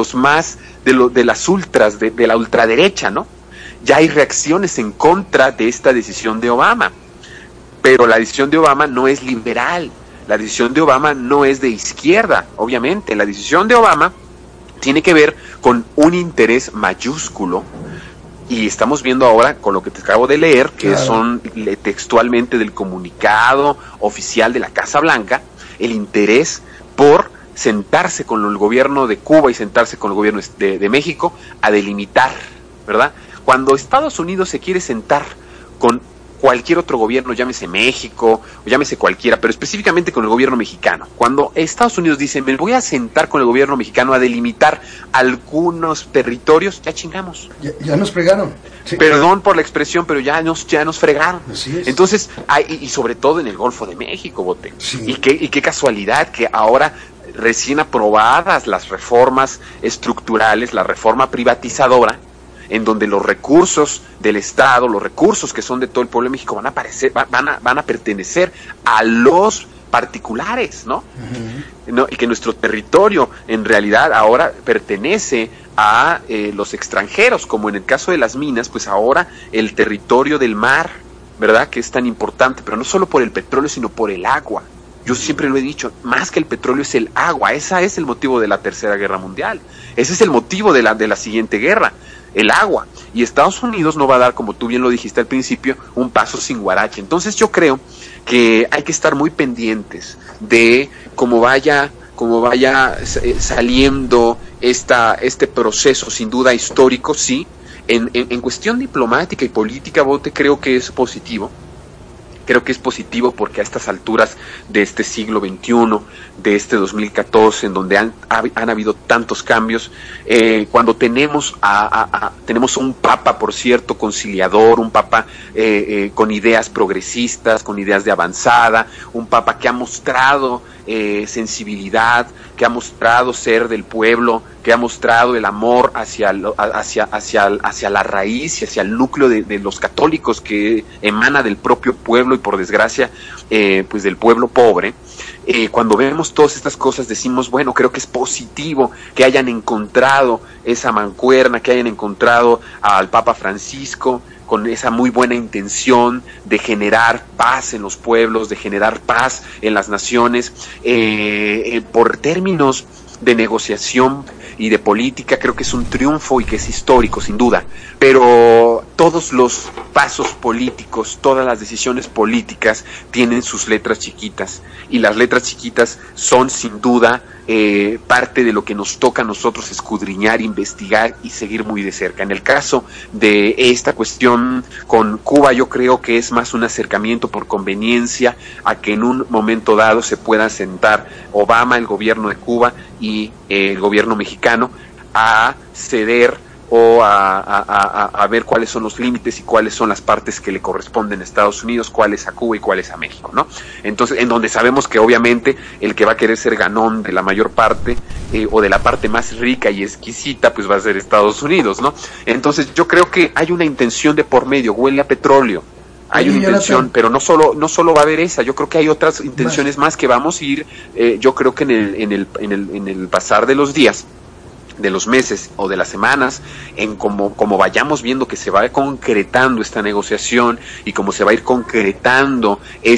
las ultras, de la ultraderecha, ¿no? Ya hay reacciones en contra de esta decisión de Obama. Pero la decisión de Obama no es liberal, la decisión de Obama no es de izquierda, obviamente. La decisión de Obama tiene que ver con un interés mayúsculo, y estamos viendo ahora con lo que te acabo de leer, que son textualmente del comunicado oficial de la Casa Blanca, el interés por sentarse con el gobierno de Cuba y sentarse con el gobierno de México a delimitar, ¿verdad? Cuando Estados Unidos se quiere sentar con cualquier otro gobierno, llámese México, o llámese cualquiera, pero específicamente con el gobierno mexicano, cuando Estados Unidos dice, me voy a sentar con el gobierno mexicano a delimitar algunos territorios, ya chingamos. Ya nos fregaron. Sí. Perdón por la expresión, pero ya nos fregaron. Así es. Entonces, y sobre todo en el Golfo de México, Bote. Sí. Y qué casualidad que ahora, recién aprobadas las reformas estructurales, la reforma privatizadora, en donde los recursos del Estado, los recursos que son de todo el pueblo de México van a pertenecer a los particulares, ¿no? ¿No? Y que nuestro territorio en realidad ahora pertenece a los extranjeros, como en el caso de las minas, pues ahora el territorio del mar ¿verdad?, que es tan importante, pero no solo por el petróleo, sino por el agua. Yo siempre lo he dicho, más que el petróleo es el agua. Ese es el motivo de la Tercera Guerra Mundial. Ese es el motivo de la siguiente guerra, el agua. Y Estados Unidos no va a dar, como tú bien lo dijiste al principio, un paso sin guarache. Entonces yo creo que hay que estar muy pendientes de cómo vaya saliendo este proceso, sin duda histórico, sí. En cuestión diplomática y política, Bote, creo que es positivo. Creo que es positivo porque a estas alturas de este siglo XXI, de este 2014, en donde han habido tantos cambios, cuando tenemos tenemos un papa, por cierto, conciliador, un papa con ideas progresistas, con ideas de avanzada, un papa que ha mostrado sensibilidad, que ha mostrado ser del pueblo, que ha mostrado el amor hacia la raíz y hacia el núcleo de los católicos, que emana del propio pueblo y, por desgracia, pues del pueblo pobre. Cuando vemos todas estas cosas decimos, bueno, creo que es positivo que hayan encontrado esa mancuerna, que hayan encontrado al Papa Francisco con esa muy buena intención de generar paz en los pueblos, de generar paz en las naciones, por términos de negociación y de política. Creo que es un triunfo y que es histórico, sin duda, pero todos los pasos políticos, todas las decisiones políticas tienen sus letras chiquitas, y las letras chiquitas son sin duda parte de lo que nos toca a nosotros escudriñar, investigar y seguir muy de cerca. En el caso de esta cuestión con Cuba, yo creo que es más un acercamiento por conveniencia a que en un momento dado se puedan sentar Obama, el gobierno de Cuba, y el gobierno mexicano a ceder o a ver cuáles son los límites y cuáles son las partes que le corresponden a Estados Unidos, cuáles a Cuba y cuáles a México, ¿no? Entonces, en donde sabemos que obviamente el que va a querer ser ganón de la mayor parte o de la parte más rica y exquisita, pues va a ser Estados Unidos, ¿no? Entonces, yo creo que hay una intención de por medio, huele a petróleo. Hay una intención, pero no solo va a haber esa. Yo creo que hay otras intenciones más que vamos a ir. Yo creo que en el pasar de los días, de los meses o de las semanas, en como vayamos viendo que se va concretando esta negociación y cómo se va a ir concretando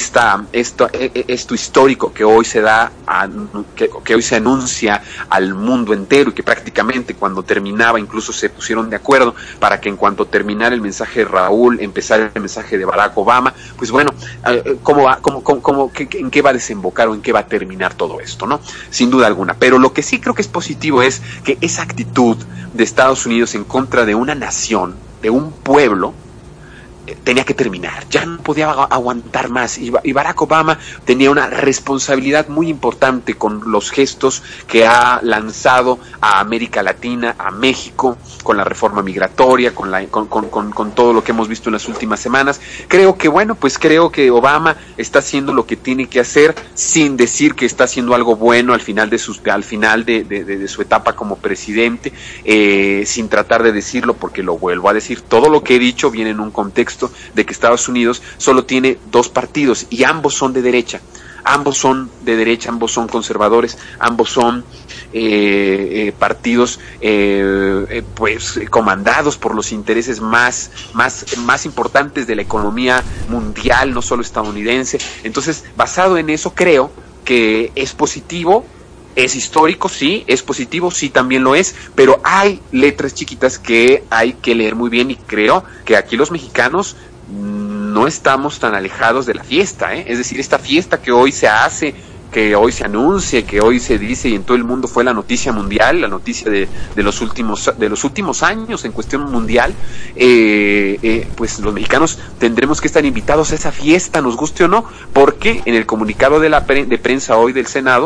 esto histórico que hoy se da, que hoy se anuncia al mundo entero, y que prácticamente cuando terminaba incluso se pusieron de acuerdo para que en cuanto terminara el mensaje de Raúl empezara el mensaje de Barack Obama. Pues bueno, ¿en qué va a desembocar o en qué va a terminar todo esto, ¿no? Sin duda alguna. Pero lo que sí creo que es positivo es que esa actitud de Estados Unidos en contra de una nación, de un pueblo, tenía que terminar, ya no podía aguantar más, y Barack Obama tenía una responsabilidad muy importante con los gestos que ha lanzado a América Latina, a México, con la reforma migratoria, con todo lo que hemos visto en las últimas semanas. Creo que Obama está haciendo lo que tiene que hacer, sin decir que está haciendo algo bueno al final de su etapa como presidente, sin tratar de decirlo, porque lo vuelvo a decir, todo lo que he dicho viene en un contexto de que Estados Unidos solo tiene dos partidos y ambos son de derecha. Ambos son conservadores, ambos son partidos pues comandados por los intereses más importantes de la economía mundial, no solo estadounidense. Entonces, basado en eso, creo que es positivo. Es histórico, sí, es positivo, sí, también lo es, pero hay letras chiquitas que hay que leer muy bien, y creo que aquí los mexicanos no estamos tan alejados de la fiesta, Es decir, esta fiesta que hoy se hace, que hoy se anuncia, que hoy se dice y en todo el mundo fue la noticia mundial, la noticia de los últimos años en cuestión mundial, pues los mexicanos tendremos que estar invitados a esa fiesta, nos guste o no, porque en el comunicado de prensa hoy de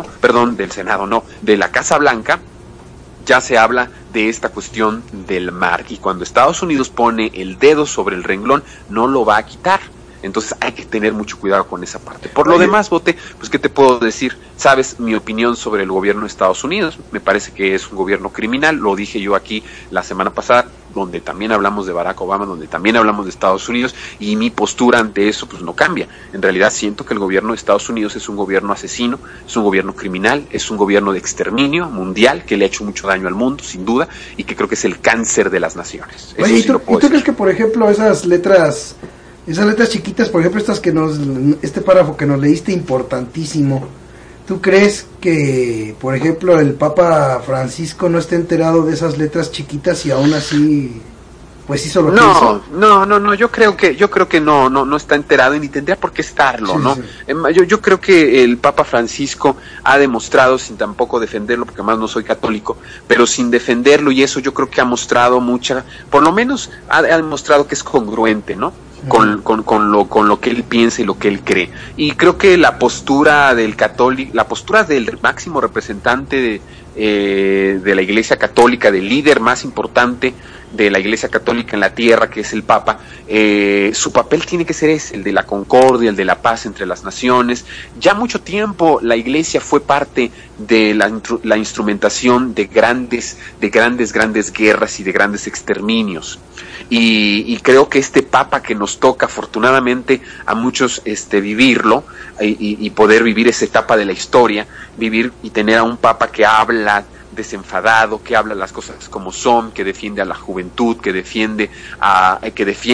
la Casa Blanca, ya se habla de esta cuestión del mar, y cuando Estados Unidos pone el dedo sobre el renglón, no lo va a quitar. Entonces hay que tener mucho cuidado con esa parte. Por lo demás, Bote, pues ¿qué te puedo decir? Sabes mi opinión sobre el gobierno de Estados Unidos. Me parece que es un gobierno criminal. Lo dije yo aquí la semana pasada, donde también hablamos de Barack Obama, donde también hablamos de Estados Unidos, y mi postura ante eso pues no cambia. En realidad siento que el gobierno de Estados Unidos es un gobierno asesino, es un gobierno criminal, es un gobierno de exterminio mundial que le ha hecho mucho daño al mundo, sin duda, y que creo que es el cáncer de las naciones. Oye, ¿y tú crees que, por ejemplo, esas letras Esas letras chiquitas, por ejemplo, este párrafo que nos leíste, importantísimo. ¿Tú crees que, por ejemplo, el Papa Francisco no esté enterado de esas letras chiquitas y aún así, pues hizo lo que hizo? No, yo creo que no está enterado y ni tendría por qué estarlo, sí, ¿no? Sí. Yo creo que el Papa Francisco ha demostrado, sin tampoco defenderlo, porque además no soy católico, pero sin defenderlo, y eso yo creo que ha mostrado por lo menos ha demostrado que es congruente, ¿no? Con lo que él piensa y lo que él cree. Y creo que la postura del máximo representante de la Iglesia Católica, del líder más importante de la Iglesia Católica en la tierra, que es el Papa, su papel tiene que ser ese, el de la concordia, el de la paz entre las naciones. Ya mucho tiempo la Iglesia fue parte de la instrumentación de grandes guerras y de grandes exterminios. Y creo que este Papa que nos toca, afortunadamente a muchos vivirlo y poder vivir esa etapa de la historia, vivir y tener a un Papa que habla desenfadado, que habla las cosas como son, que defiende a la juventud, que defiende a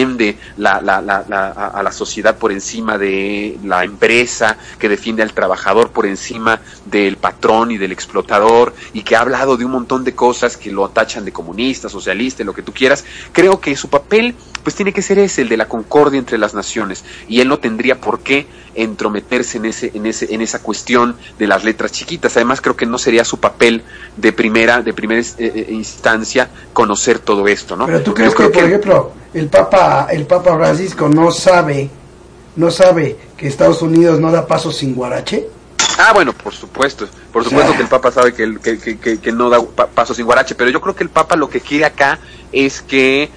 la sociedad por encima de la empresa, que defiende al trabajador por encima del patrón y del explotador, y que ha hablado de un montón de cosas que lo tachan de comunista, socialista, lo que tú quieras. Creo que su papel pues tiene que ser ese, el de la concordia entre las naciones, y él no tendría por qué entrometerse en esa cuestión de las letras chiquitas. Además, creo que no sería su papel de primera instancia conocer todo esto, ¿no? Pero tú crees que, por ejemplo, el Papa Francisco no sabe que Estados Unidos no da paso sin guarache. Ah, bueno, por supuesto que el Papa sabe que no da paso sin guarache, pero yo creo que el Papa lo que quiere acá es que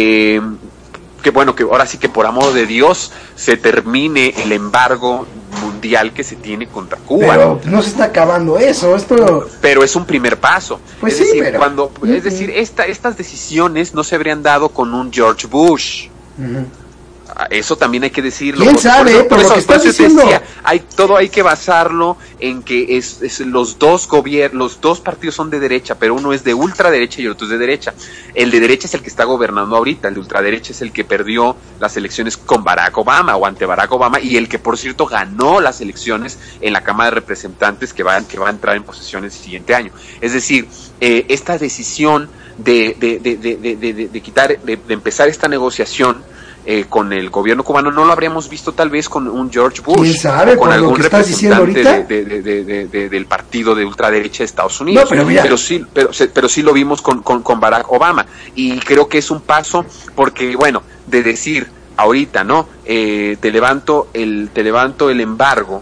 ahora sí que por amor de Dios se termine el embargo mundial que se tiene contra Cuba. Pero no se está acabando eso, pero es un primer paso. Pues es decir, estas decisiones no se habrían dado con un George Bush. Uh-huh. Eso también hay que decirlo. ¿Quién sabe? Por lo que estás diciendo. Todo hay que basarlo en que los dos partidos son de derecha, pero uno es de ultraderecha y el otro es de derecha. El de derecha es el que está gobernando ahorita, el de ultraderecha es el que perdió las elecciones con Barack Obama o ante Barack Obama, y el que, por cierto, ganó las elecciones en la Cámara de Representantes que va a entrar en posesión el siguiente año. Es decir, esta decisión de empezar esta negociación con el gobierno cubano no lo habríamos visto tal vez con un George Bush. ¿Quién sabe? O con algún representante del partido de ultraderecha de Estados Unidos. No, pero sí lo vimos con Barack Obama, y creo que es un paso, porque bueno, de decir ahorita, ¿no? Te levanto el embargo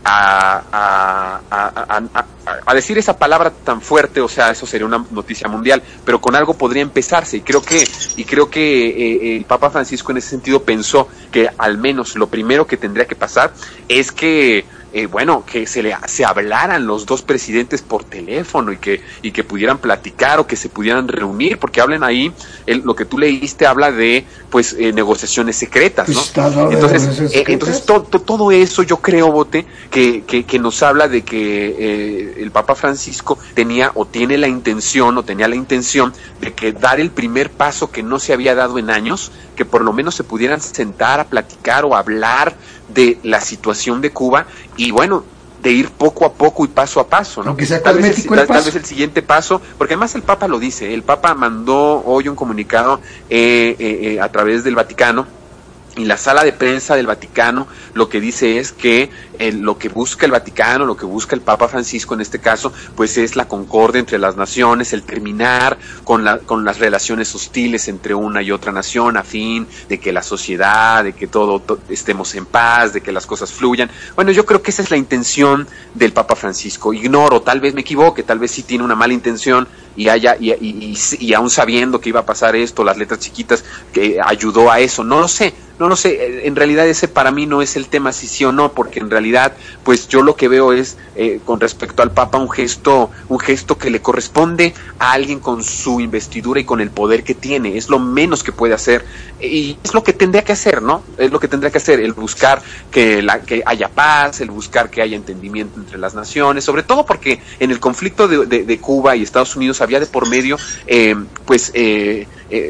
a decir esa palabra tan fuerte, o sea, eso sería una noticia mundial, pero con algo podría empezarse, y creo que el Papa Francisco en ese sentido pensó que al menos lo primero que tendría que pasar es que que se hablaran los dos presidentes por teléfono y que pudieran platicar o que se pudieran reunir, porque hablan ahí, lo que tú leíste habla de negociaciones secretas, ¿no? Entonces todo eso yo creo, Bote, que nos habla de que el Papa Francisco tenía la intención de que dar el primer paso que no se había dado en años, que por lo menos se pudieran sentar a platicar o a hablar de la situación de Cuba, y bueno, de ir poco a poco y paso a paso, ¿no? Aunque sea tal vez el siguiente paso, porque además el Papa lo dice, el Papa mandó hoy un comunicado a través del Vaticano, y la sala de prensa del Vaticano lo que dice es que lo que busca el Vaticano, lo que busca el Papa Francisco en este caso, pues es la concordia entre las naciones, el terminar con las relaciones hostiles entre una y otra nación, a fin de que la sociedad, de que todo estemos en paz, de que las cosas fluyan. Bueno, yo creo que esa es la intención del Papa Francisco. Ignoro, tal vez me equivoque, tal vez sí tiene una mala intención, y aún sabiendo que iba a pasar esto, las letras chiquitas, que ayudó a eso, no lo sé, en realidad ese para mí no es el tema si sí o no, porque en realidad pues yo lo que veo es con respecto al Papa un gesto que le corresponde a alguien con su investidura y con el poder que tiene, es lo menos que puede hacer, y es lo que tendría que hacer, ¿no? Es lo que tendría que hacer, el buscar que haya paz, el buscar que haya entendimiento entre las naciones, sobre todo porque en el conflicto de Cuba y Estados Unidos había de por medio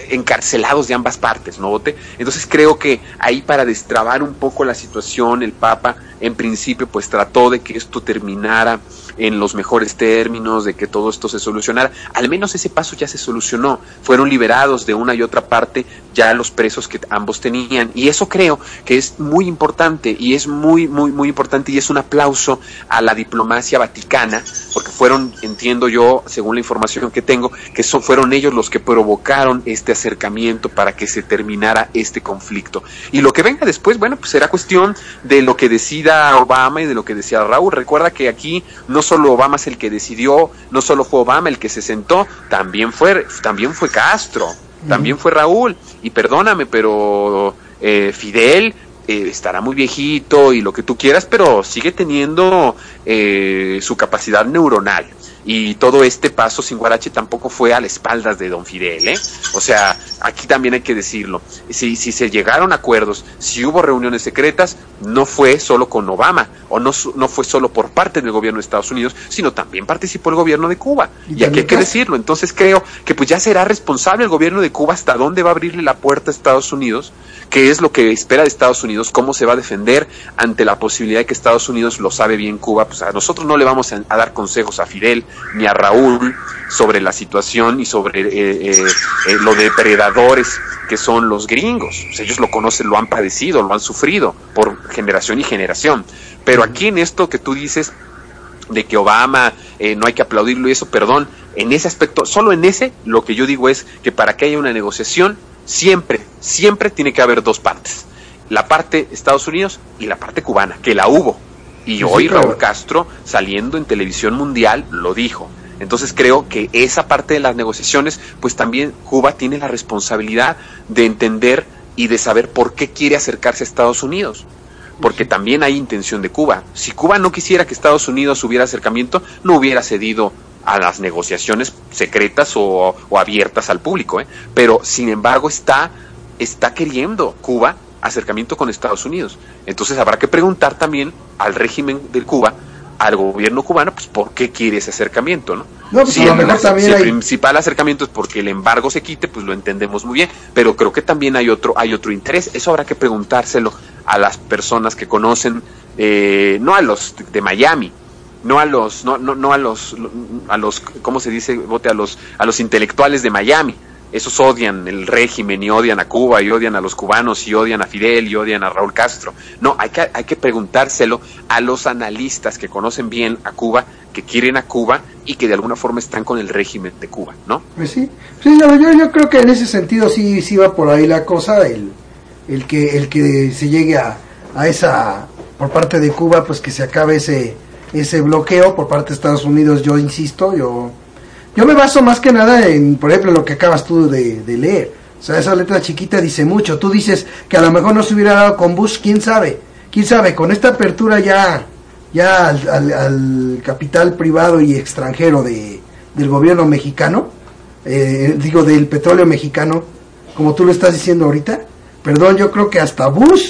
encarcelados de ambas partes, ¿no, Bote? Entonces creo que ahí, para destrabar un poco la situación, el Papa en principio pues trató de que esto terminara en los mejores términos, de que todo esto se solucionara. Al menos ese paso ya se solucionó, fueron liberados de una y otra parte ya los presos que ambos tenían, y eso creo que es muy importante, y es muy importante, y es un aplauso a la diplomacia vaticana, porque fueron, entiendo yo, según la información que tengo, que fueron ellos los que provocaron este acercamiento para que se terminara este conflicto. Y lo que venga después, bueno, pues será cuestión de lo que decida Obama y de lo que decía Raúl. Recuerda que aquí no solo Obama es el que decidió, no solo fue Obama el que se sentó, también fue Castro, también fue Raúl, y perdóname, pero Fidel estará muy viejito y lo que tú quieras, pero sigue teniendo su capacidad neuronal. Y todo este paso sin Guarache tampoco fue a las espaldas de don Fidel, ¿eh? O sea, aquí también hay que decirlo. Si se llegaron a acuerdos, si hubo reuniones secretas, no fue solo con Obama, o no fue solo por parte del gobierno de Estados Unidos, sino también participó el gobierno de Cuba. Y aquí hay que decirlo. Entonces creo que pues ya será responsable el gobierno de Cuba hasta dónde va a abrirle la puerta a Estados Unidos, qué es lo que espera de Estados Unidos, cómo se va a defender ante la posibilidad de que Estados Unidos lo sabe bien Cuba. Pues a nosotros no le vamos a dar consejos a Fidel ni a Raúl sobre la situación y sobre lo depredadores que son los gringos. Pues ellos lo conocen, lo han padecido, lo han sufrido por generación y generación. Pero aquí en esto que tú dices de que Obama no hay que aplaudirlo y eso, perdón, en ese aspecto, solo en ese, lo que yo digo es que para que haya una negociación, siempre tiene que haber dos partes, la parte Estados Unidos y la parte cubana, que la hubo, y hoy claro. Raúl Castro, saliendo en televisión mundial, lo dijo. Entonces creo que esa parte de las negociaciones, pues también Cuba tiene la responsabilidad de entender y de saber por qué quiere acercarse a Estados Unidos, porque también hay intención de Cuba. Si Cuba no quisiera que Estados Unidos hubiera acercamiento, no hubiera cedido a las negociaciones secretas o abiertas al público, pero sin embargo está queriendo Cuba acercamiento con Estados Unidos. Entonces habrá que preguntar también al régimen de Cuba, al gobierno cubano, pues por qué quiere ese acercamiento, ¿no? Pues si el principal acercamiento es porque el embargo se quite, pues lo entendemos muy bien, pero creo que también hay otro interés. Eso habrá que preguntárselo a las personas que conocen, no a los de Miami, no a los ¿cómo se dice, Bote? A los intelectuales de Miami. Esos odian el régimen y odian a Cuba y odian a los cubanos y odian a Fidel y odian a Raúl Castro. No, hay que preguntárselo a los analistas que conocen bien a Cuba, que quieren a Cuba y que de alguna forma están con el régimen de Cuba, ¿no? Pues sí, yo creo que en ese sentido sí va por ahí la cosa, el que se llegue a esa, por parte de Cuba, pues que se acabe ese bloqueo por parte de Estados Unidos. Yo insisto, yo me baso más que nada en, por ejemplo, lo que acabas tú de leer. O sea, esa letra chiquita dice mucho. Tú dices que a lo mejor no se hubiera dado con Bush, quién sabe, con esta apertura ya al capital privado y extranjero del gobierno mexicano, del petróleo mexicano, como tú lo estás diciendo ahorita, perdón, yo creo que hasta Bush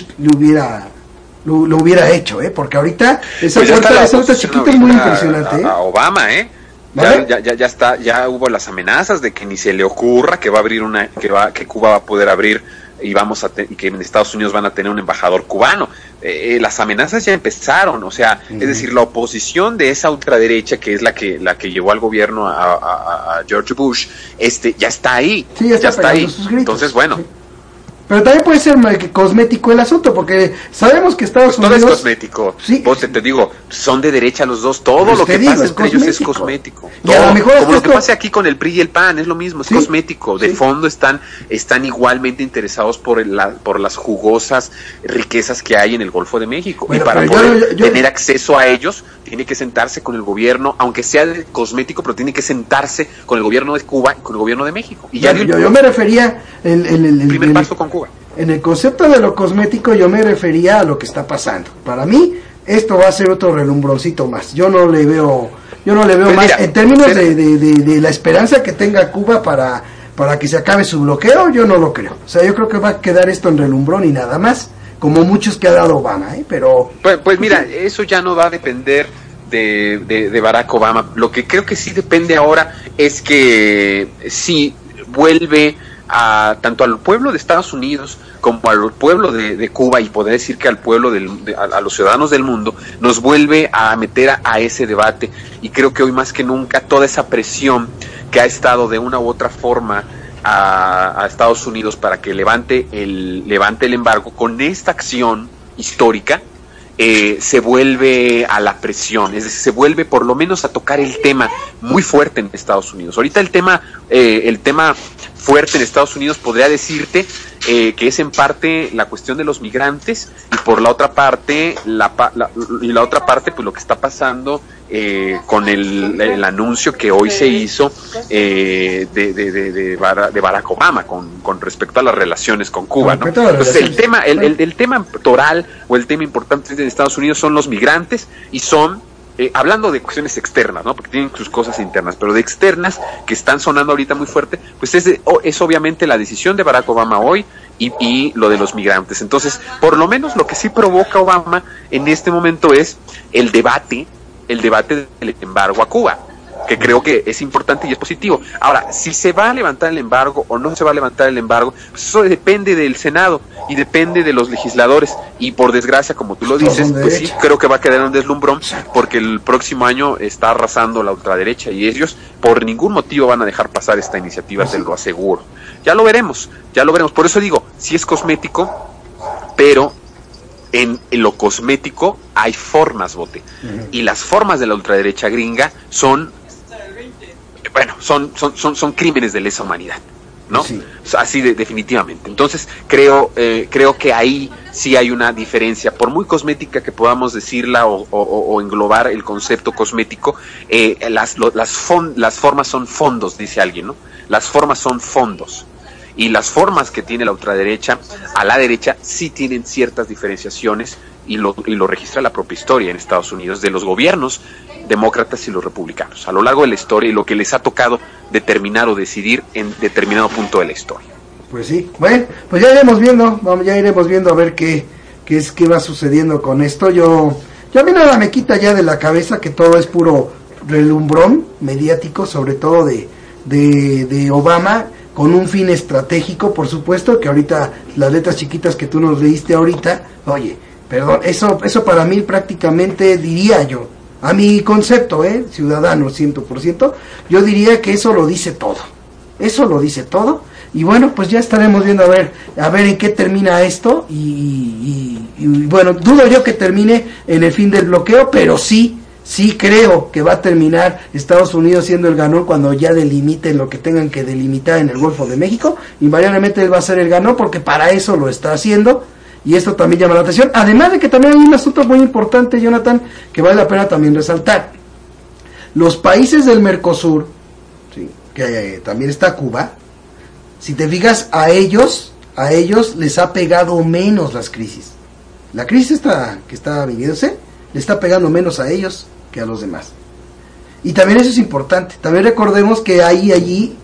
lo hubiera hecho, porque ahorita esa pues puerta, esa letra chiquita es muy impresionante. A Obama, ¿vale? Ya está, ya hubo las amenazas de que ni se le ocurra que va a abrir que Cuba va a poder abrir y que en Estados Unidos van a tener un embajador cubano. Las amenazas ya empezaron, o sea, es decir, la oposición de esa ultraderecha, que es la que llevó al gobierno a George Bush, ya está ahí, sí, ya está ahí. Entonces, bueno. Sí. Pero también puede ser cosmético el asunto, porque sabemos que Estados Unidos... Todo es cosmético. Sí. Vos te digo, son de derecha los dos. Todo lo que pasa entre ellos es cosmético. Y a lo mejor como lo que pasa aquí con el PRI y el PAN, es lo mismo, es cosmético. De sí. fondo están igualmente interesados por las jugosas riquezas que hay en el Golfo de México. Bueno, y para poder tener acceso a ellos, tiene que sentarse con el gobierno, aunque sea de cosmético, pero tiene que sentarse con el gobierno de Cuba y con el gobierno de México. Y yo me refería... el primer paso con Cuba. En el concepto de lo cosmético yo me refería a lo que está pasando. Para mí esto va a ser otro relumbroncito más. Yo no le veo pues más. Mira, en términos de la esperanza que tenga Cuba para que se acabe su bloqueo, yo no lo creo. O sea, yo creo que va a quedar esto en relumbrón y nada más, como muchos que ha dado Obama, pero... Pues mira, eso ya no va a depender de Barack Obama. Lo que creo que sí depende ahora es que si vuelve tanto al pueblo de Estados Unidos como al pueblo de Cuba, y poder decir que al pueblo a los ciudadanos del mundo, nos vuelve a meter a ese debate. Y creo que hoy más que nunca toda esa presión que ha estado de una u otra forma a Estados Unidos para que levante el embargo, con esta acción histórica se vuelve a la presión, es decir, se vuelve por lo menos a tocar el tema muy fuerte en Estados Unidos. Ahorita el tema fuerte en Estados Unidos podría decirte que es en parte la cuestión de los migrantes, y por la otra parte pues lo que está pasando con el anuncio que hoy se hizo de Barack Obama con respecto a las relaciones con Cuba, ¿no? Entonces el tema toral o el tema importante de Estados Unidos son los migrantes, y son hablando de cuestiones externas, ¿no? Porque tienen sus cosas internas, pero de externas que están sonando ahorita muy fuerte, pues es obviamente la decisión de Barack Obama hoy y lo de los migrantes. Entonces, por lo menos lo que sí provoca Obama en este momento es el debate del embargo a Cuba, que creo que es importante y es positivo. Ahora, si se va a levantar el embargo o no se va a levantar el embargo, pues eso depende del Senado y depende de los legisladores, y por desgracia, como tú lo dices, pues sí, creo que va a quedar un deslumbrón, porque el próximo año está arrasando la ultraderecha y ellos por ningún motivo van a dejar pasar esta iniciativa, te lo aseguro. Ya lo veremos, por eso digo, sí es cosmético, pero en lo cosmético hay formas, Bote, y las formas de la ultraderecha gringa son crímenes de lesa humanidad, ¿no? Sí. Así definitivamente. Entonces creo que ahí sí hay una diferencia, por muy cosmética que podamos decirla o englobar el concepto cosmético. Las formas son fondos, dice alguien, ¿no? Las formas son fondos, y las formas que tiene la ultraderecha a la derecha sí tienen ciertas diferenciaciones, y lo registra la propia historia en Estados Unidos de los gobiernos demócratas y los republicanos a lo largo de la historia, y lo que les ha tocado determinar o decidir en determinado punto de la historia. Pues sí, bueno, pues ya iremos viendo a ver qué va sucediendo con esto. A mí nada me quita ya de la cabeza que todo es puro relumbrón mediático, sobre todo de Obama, con un fin estratégico, por supuesto, que ahorita las letras chiquitas que tú nos leíste ahorita, oye, perdón, eso para mí prácticamente, diría yo, a mi concepto, ciudadano 100%, yo diría que eso lo dice todo, y bueno, pues ya estaremos viendo a ver en qué termina esto, y bueno, dudo yo que termine en el fin del bloqueo, pero sí creo que va a terminar Estados Unidos siendo el ganón cuando ya delimiten lo que tengan que delimitar en el Golfo de México. Invariablemente él va a ser el ganón, porque para eso lo está haciendo, y esto también llama la atención. Además de que también hay un asunto muy importante, Jonathan, que vale la pena también resaltar. Los países del Mercosur, sí, que también está Cuba, si te fijas, a ellos les ha pegado menos las crisis. La crisis que está viniéndose le está pegando menos a ellos que a los demás. Y también eso es importante. También recordemos que hay allí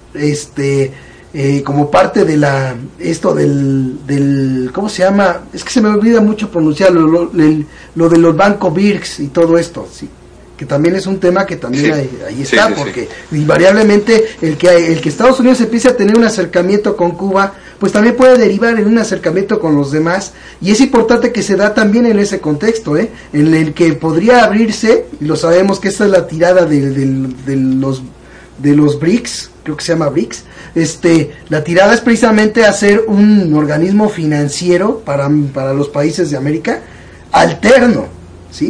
como parte de esto del ¿cómo se llama? Es que se me olvida mucho pronunciarlo, lo de los bancos BRICS y todo esto, sí, que también es un tema que también ahí está, porque invariablemente el que Estados Unidos empiece a tener un acercamiento con Cuba, pues también puede derivar en un acercamiento con los demás, y es importante que se da también en ese contexto, en el que podría abrirse, y lo sabemos que esta es la tirada de los BRICS, creo que se llama BRICS, la tirada es precisamente hacer un organismo financiero para los países de América alternativo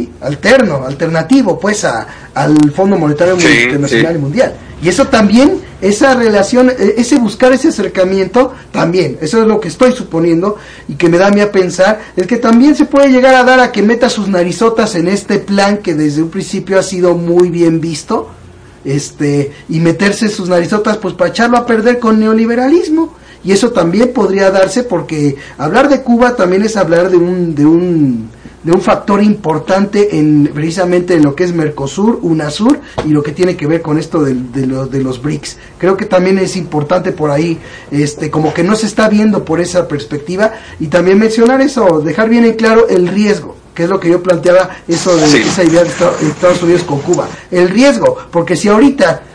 pues al Fondo Monetario Internacional y Mundial. Y eso también, esa relación, buscar ese acercamiento, también, eso es lo que estoy suponiendo, y que me da a mí a pensar, es que también se puede llegar a dar a que meta sus narizotas en este plan que desde un principio ha sido muy bien visto, y meterse sus narizotas pues para echarlo a perder con neoliberalismo. Y eso también podría darse, porque hablar de Cuba también es hablar de un factor importante precisamente en lo que es Mercosur, UNASUR, y lo que tiene que ver con esto de los BRICS. Creo que también es importante por ahí, como que no se está viendo por esa perspectiva, y también mencionar eso, dejar bien en claro el riesgo, que es lo que yo planteaba, eso de esa idea de Estados Unidos con Cuba, el riesgo, porque si ahorita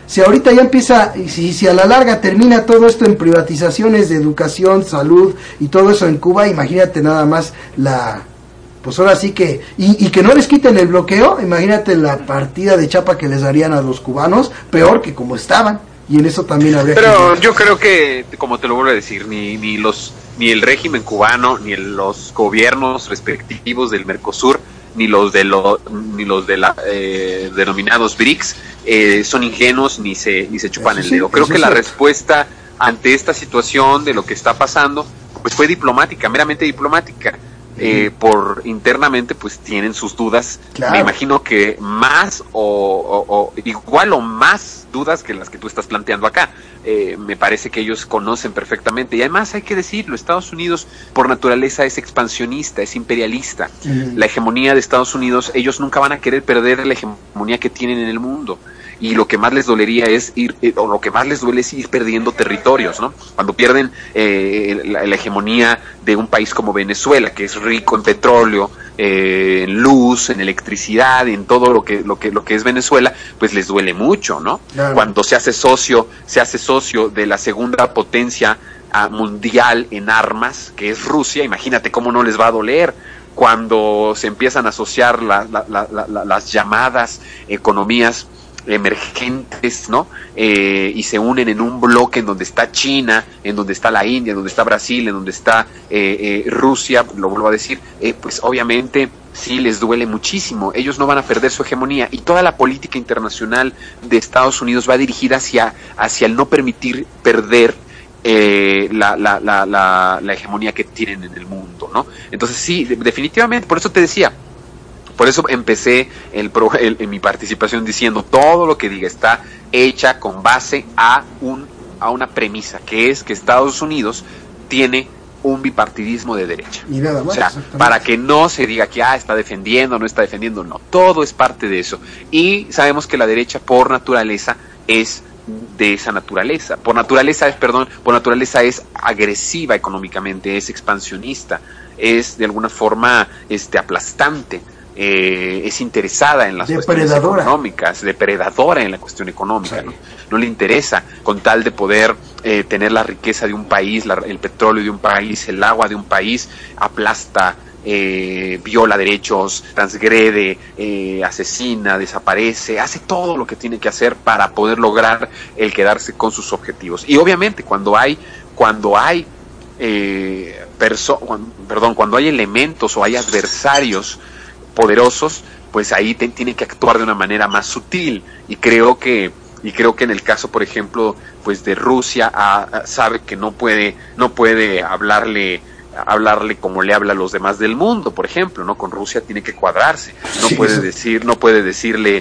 si ahorita ya empieza, si a la larga termina todo esto en privatizaciones de educación, salud y todo eso en Cuba, imagínate nada más pues ahora sí que, y que no les quiten el bloqueo, imagínate la partida de chapa que les darían a los cubanos, peor que como estaban, y en eso también habría Pero yo creo que, como te lo vuelvo a decir, ni el régimen cubano, ni los gobiernos respectivos del Mercosur, ni los de la denominados BRICS son ingenuos ni se chupan el dedo. Creo que la respuesta ante esta situación de lo que está pasando pues fue diplomática, meramente diplomática. Por internamente pues tienen sus dudas, claro. Me imagino que más o igual o más dudas que las que tú estás planteando acá. Me parece que ellos conocen perfectamente, y además hay que decirlo, Estados Unidos por naturaleza es expansionista, es imperialista. La hegemonía de Estados Unidos, ellos nunca van a querer perder la hegemonía que tienen en el mundo. Y lo que más les dolería es ir perdiendo territorios, ¿no? Cuando pierden la hegemonía de un país como Venezuela, que es rico en petróleo, en luz, en electricidad, en todo lo que es Venezuela, pues les duele mucho, ¿no? Claro. Cuando se hace socio de la segunda potencia mundial en armas, que es Rusia, imagínate cómo no les va a doler. Cuando se empiezan a asociar las llamadas economías emergentes, ¿no? Y se unen en un bloque en donde está China, en donde está la India, en donde está Brasil, en donde está Rusia, lo vuelvo a decir, pues obviamente sí les duele muchísimo. Ellos no van a perder su hegemonía, y toda la política internacional de Estados Unidos va dirigida hacia el no permitir perder la hegemonía que tienen en el mundo, ¿no? Entonces sí, definitivamente, por eso te decía, por eso empecé en mi participación diciendo todo lo que diga está hecha con base a una premisa, que es que Estados Unidos tiene un bipartidismo de derecha. Y nada más, o sea, para que no se diga que está defendiendo, no está defendiendo, no, todo es parte de eso. Y sabemos que la derecha por naturaleza es de esa naturaleza. Por naturaleza es agresiva económicamente, es expansionista, es de alguna forma aplastante. Es interesada en las cuestiones económicas, depredadora en la cuestión económica, sí. No le interesa, con tal de poder tener la riqueza de un país, el petróleo de un país, el agua de un país, aplasta, viola derechos, transgrede, asesina, desaparece, hace todo lo que tiene que hacer para poder lograr el quedarse con sus objetivos. Y obviamente cuando hay elementos o hay adversarios poderosos, pues ahí tiene que actuar de una manera más sutil, y creo que en el caso, por ejemplo, pues de Rusia, sabe que no puede hablarle como le habla a los demás del mundo, por ejemplo, ¿no? Con Rusia tiene que cuadrarse, no puede decirle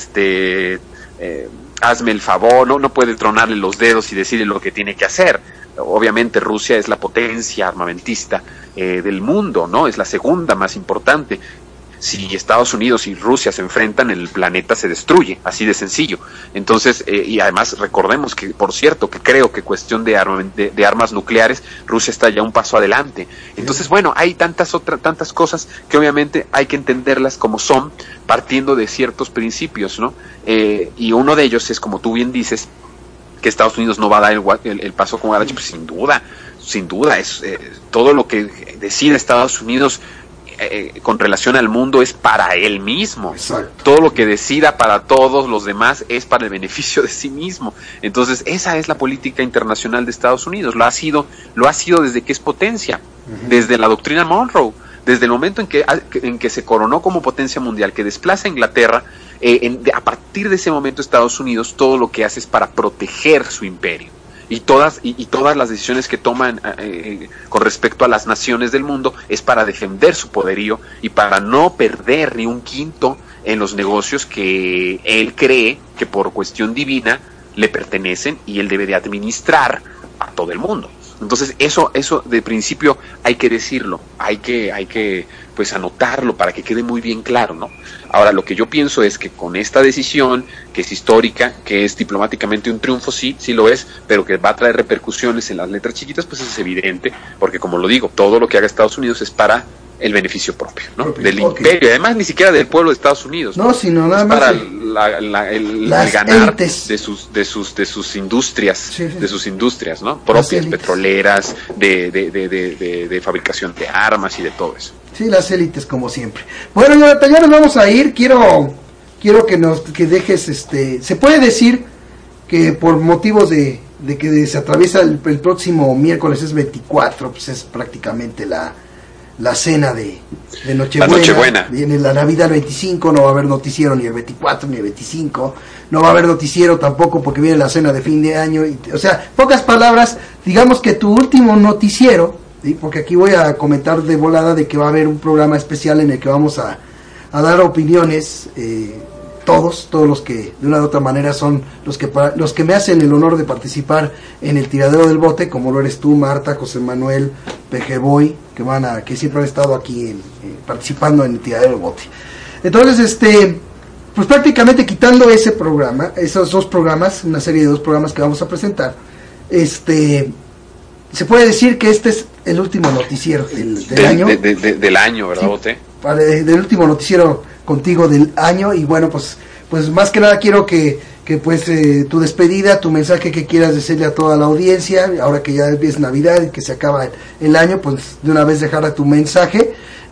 hazme el favor, no puede tronarle los dedos y decirle lo que tiene que hacer. Obviamente Rusia es la potencia armamentista del mundo, ¿no? Es la segunda más importante. Si Estados Unidos y Rusia se enfrentan, el planeta se destruye, así de sencillo. Entonces, y además recordemos que, por cierto, que creo que cuestión de armas nucleares, Rusia está ya un paso adelante. Entonces, bueno, hay tantas cosas que obviamente hay que entenderlas como son, partiendo de ciertos principios, ¿no? Y uno de ellos es, como tú bien dices, que Estados Unidos no va a dar el paso como Garachi, pues sin duda, es todo lo que decide Estados Unidos con relación al mundo es para él mismo. Exacto. Todo lo que decida para todos los demás es para el beneficio de sí mismo. Entonces esa es la política internacional de Estados Unidos. Lo ha sido desde que es potencia, desde la doctrina Monroe, desde el momento en que se coronó como potencia mundial, que desplaza a Inglaterra. A partir de ese momento Estados Unidos todo lo que hace es para proteger su imperio. Y todas las decisiones que toman con respecto a las naciones del mundo es para defender su poderío y para no perder ni un quinto en los negocios que él cree que por cuestión divina le pertenecen y él debe de administrar a todo el mundo. Entonces eso de principio hay que decirlo, hay que pues anotarlo para que quede muy bien claro, ¿no? Ahora, lo que yo pienso es que con esta decisión, que es histórica, que es diplomáticamente un triunfo, sí lo es, pero que va a traer repercusiones en las letras chiquitas, pues es evidente, porque como lo digo, todo lo que haga Estados Unidos es para el beneficio propio, ¿no? Del imperio, además ni siquiera del pueblo de Estados Unidos, no, sino nada más para el Las ganar élites. de sus industrias, Sí. de sus industrias, ¿no? Propias, élites. petroleras, de fabricación de armas y de todo eso. Sí, las élites como siempre. Bueno, Jonathan, ya nos vamos a ir. Quiero que dejes, se puede decir que por motivos de que se atraviesa el próximo miércoles, es 24, pues es prácticamente la cena de Nochebuena. La Nochebuena. Viene la Navidad el 25, no va a haber noticiero ni el 24 ni el 25, no va a haber noticiero tampoco porque viene la cena de fin de año. O sea, pocas palabras, digamos que tu último noticiero, ¿sí? Porque aquí voy a comentar de volada de que va a haber un programa especial en el que vamos a dar opiniones, todos los que de una u otra manera son los que me hacen el honor de participar en el tiradero del bote, como lo eres tú, Marta, José Manuel, PG Boy, que siempre han estado aquí participando en el tiradero del bote. Entonces, pues prácticamente quitando ese programa, esos dos programas, una serie de dos programas que vamos a presentar, se puede decir que este es el último noticiero del año. Del año, ¿verdad, Sí, Bote? del último noticiero contigo del año. Y bueno, pues más que nada quiero que pues tu despedida, tu mensaje que quieras decirle a toda la audiencia, ahora que ya es Navidad y que se acaba el año, pues de una vez dejar tu mensaje.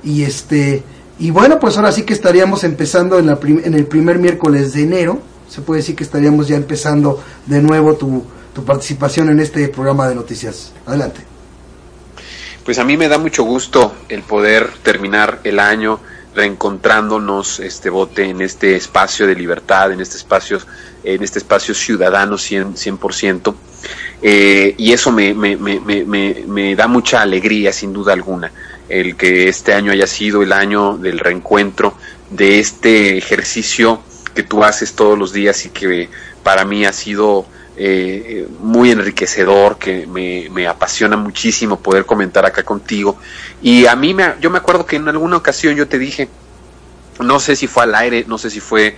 Y bueno, pues ahora sí que estaríamos empezando en el primer miércoles de enero. Se puede decir que estaríamos ya empezando de nuevo tu participación en este programa de noticias. Adelante. Pues a mí me da mucho gusto el poder terminar el año reencontrándonos, Bote, en este espacio de libertad, en este espacio ciudadano 100%, y eso me da mucha alegría, sin duda alguna, el que este año haya sido el año del reencuentro, de este ejercicio que tú haces todos los días y que para mí ha sido muy enriquecedor, que me apasiona muchísimo poder comentar acá contigo. Y a mí yo me acuerdo que en alguna ocasión yo te dije, no sé si fue al aire, no sé si fue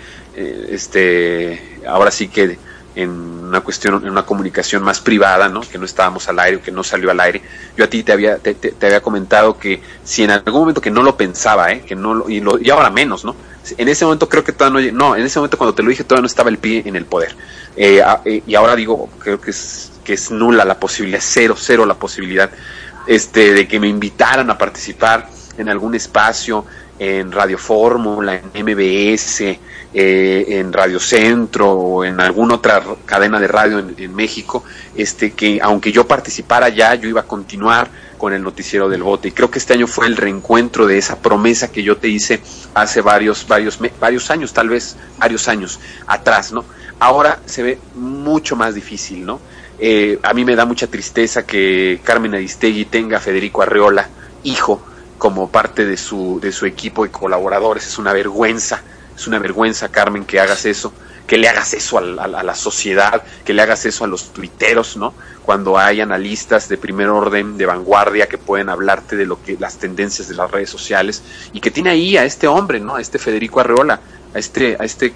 ahora sí que en una comunicación más privada, ¿no? Que no estábamos al aire, que no salió al aire. Yo a ti te había comentado que si en algún momento, que no lo pensaba, y ahora menos, ¿no? En ese momento creo que todavía en ese momento cuando te lo dije todavía no estaba el PRI en el poder. Y ahora digo, creo que es nula la posibilidad, cero la posibilidad, de que me invitaran a participar en algún espacio, en Radio Fórmula, en MBS, en Radio Centro o en alguna otra cadena de radio en México, que aunque yo participara ya, yo iba a continuar con el noticiero del bote. Y creo que este año fue el reencuentro de esa promesa que yo te hice hace varios años, tal vez varios años atrás, ¿no? Ahora se ve mucho más difícil, ¿no? A mí me da mucha tristeza que Carmen Aristegui tenga a Federico Arreola, hijo, como parte de su equipo de colaboradores. Es una vergüenza, Carmen, que hagas eso, que le hagas eso a la sociedad, que le hagas eso a los tuiteros, ¿no? Cuando hay analistas de primer orden, de vanguardia, que pueden hablarte de las tendencias de las redes sociales, y que tiene ahí a este hombre, ¿no? A este Federico Arreola, a este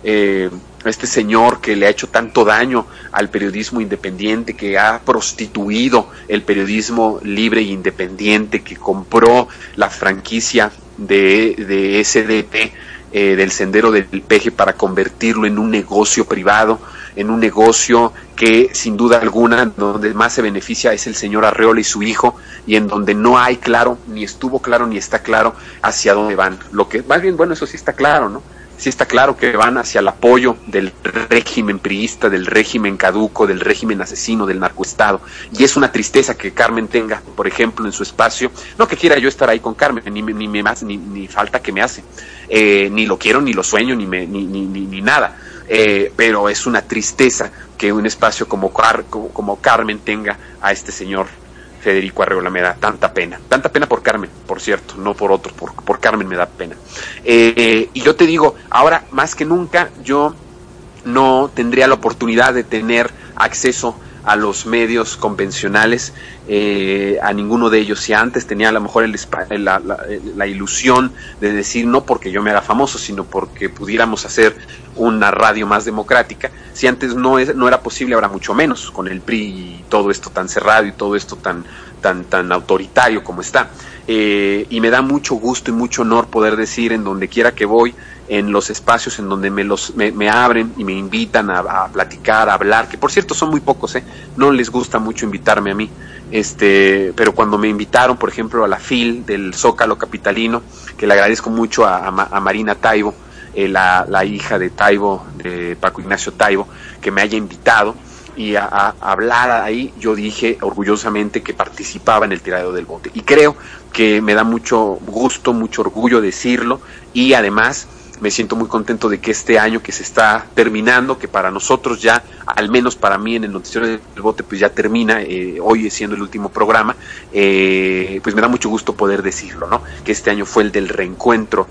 señor que le ha hecho tanto daño al periodismo independiente, que ha prostituido el periodismo libre e independiente, que compró la franquicia de SDP, del Sendero del Peje, para convertirlo en un negocio privado, en un negocio que sin duda alguna donde más se beneficia es el señor Arreola y su hijo, y en donde no hay claro, ni estuvo claro, ni está claro hacia dónde van. Lo que más bien, bueno, eso sí está claro, ¿no? Sí está claro que van hacia el apoyo del régimen priista, del régimen caduco, del régimen asesino, del narcoestado. Y es una tristeza que Carmen tenga, por ejemplo, en su espacio, no que quiera yo estar ahí con Carmen, ni falta que me hace, ni lo quiero, ni lo sueño, ni nada, pero es una tristeza que un espacio como Carmen tenga a este señor Federico Arreola. Me da tanta pena por Carmen, por cierto, no por otro, por Carmen me da pena. Y yo te digo, ahora más que nunca yo no tendría la oportunidad de tener acceso a los medios convencionales, a ninguno de ellos. Si antes tenía a lo mejor la ilusión de decir, no porque yo me haga famoso, sino porque pudiéramos hacer una radio más democrática, si antes no era posible, ahora mucho menos, con el PRI y todo esto tan cerrado y todo esto tan autoritario como está. Y me da mucho gusto y mucho honor poder decir en donde quiera que voy en los espacios en donde me abren y me invitan a platicar, a hablar, que por cierto son muy pocos, no les gusta mucho invitarme a mí, pero cuando me invitaron, por ejemplo, a la FIL del Zócalo capitalino, que le agradezco mucho a Marina Taibo, la hija de Taibo, de Paco Ignacio Taibo, que me haya invitado y a hablar ahí, yo dije orgullosamente que participaba en el tiradero del bote, y creo que me da mucho gusto, mucho orgullo decirlo, y además me siento muy contento de que este año que se está terminando, que para nosotros ya, al menos para mí en el noticiero del bote, pues ya termina, hoy siendo el último programa, pues me da mucho gusto poder decirlo, ¿no? Que este año fue el del reencuentro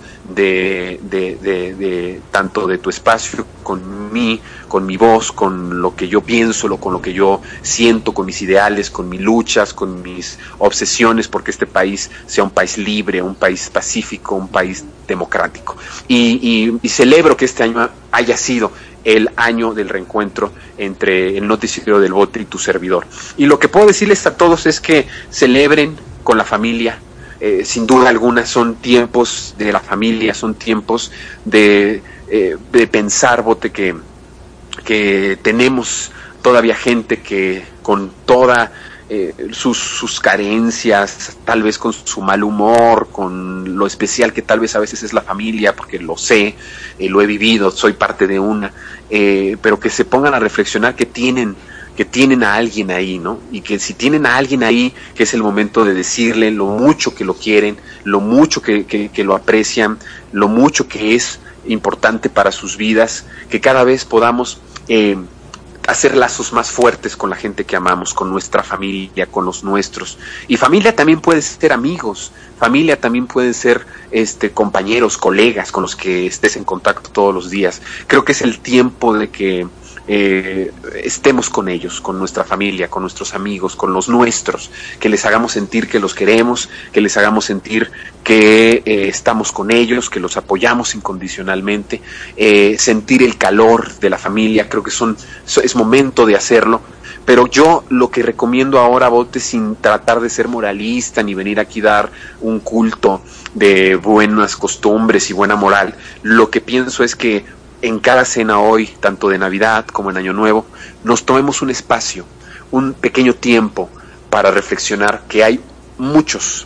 de tanto de tu espacio con mi voz, con lo que yo pienso, con lo que yo siento, con mis ideales, con mis luchas, con mis obsesiones, porque este país sea un país libre, un país pacífico, un país democrático. Y celebro que este año haya sido el año del reencuentro entre el noticiero del bote y tu servidor. Y lo que puedo decirles a todos es que celebren con la familia. Sin duda alguna son tiempos de la familia, son tiempos de pensar, bote, que tenemos todavía gente que con toda sus carencias, tal vez con su mal humor, con lo especial que tal vez a veces es la familia, porque lo sé, lo he vivido, soy parte de una, pero que se pongan a reflexionar que tienen a alguien ahí, ¿no? Y que si tienen a alguien ahí, que es el momento de decirle lo mucho que lo quieren, lo mucho que lo aprecian, lo mucho que es importante para sus vidas, que cada vez podamos hacer lazos más fuertes con la gente que amamos, con nuestra familia, con los nuestros. Y familia también puede ser amigos, familia también pueden ser compañeros, colegas con los que estés en contacto todos los días. Creo que es el tiempo de que estemos con ellos, con nuestra familia, con nuestros amigos, con los nuestros, que les hagamos sentir que los queremos, que les hagamos sentir que estamos con ellos, que los apoyamos incondicionalmente, sentir el calor de la familia. Creo que es momento de hacerlo. Pero yo lo que recomiendo ahora, bote, sin tratar de ser moralista ni venir aquí a dar un culto de buenas costumbres y buena moral, lo que pienso es que en cada cena hoy, tanto de Navidad como en Año Nuevo, nos tomemos un espacio, un pequeño tiempo para reflexionar que hay muchos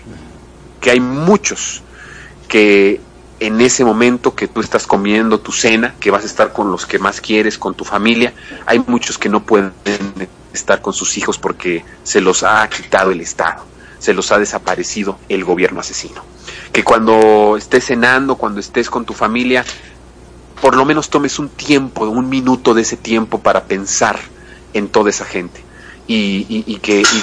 que en ese momento que tú estás comiendo tu cena, que vas a estar con los que más quieres, con tu familia, hay muchos que no pueden estar con sus hijos porque se los ha quitado el Estado, se los ha desaparecido el gobierno asesino. Que cuando estés cenando, cuando estés con tu familia, por lo menos tomes un minuto de ese tiempo para pensar en toda esa gente y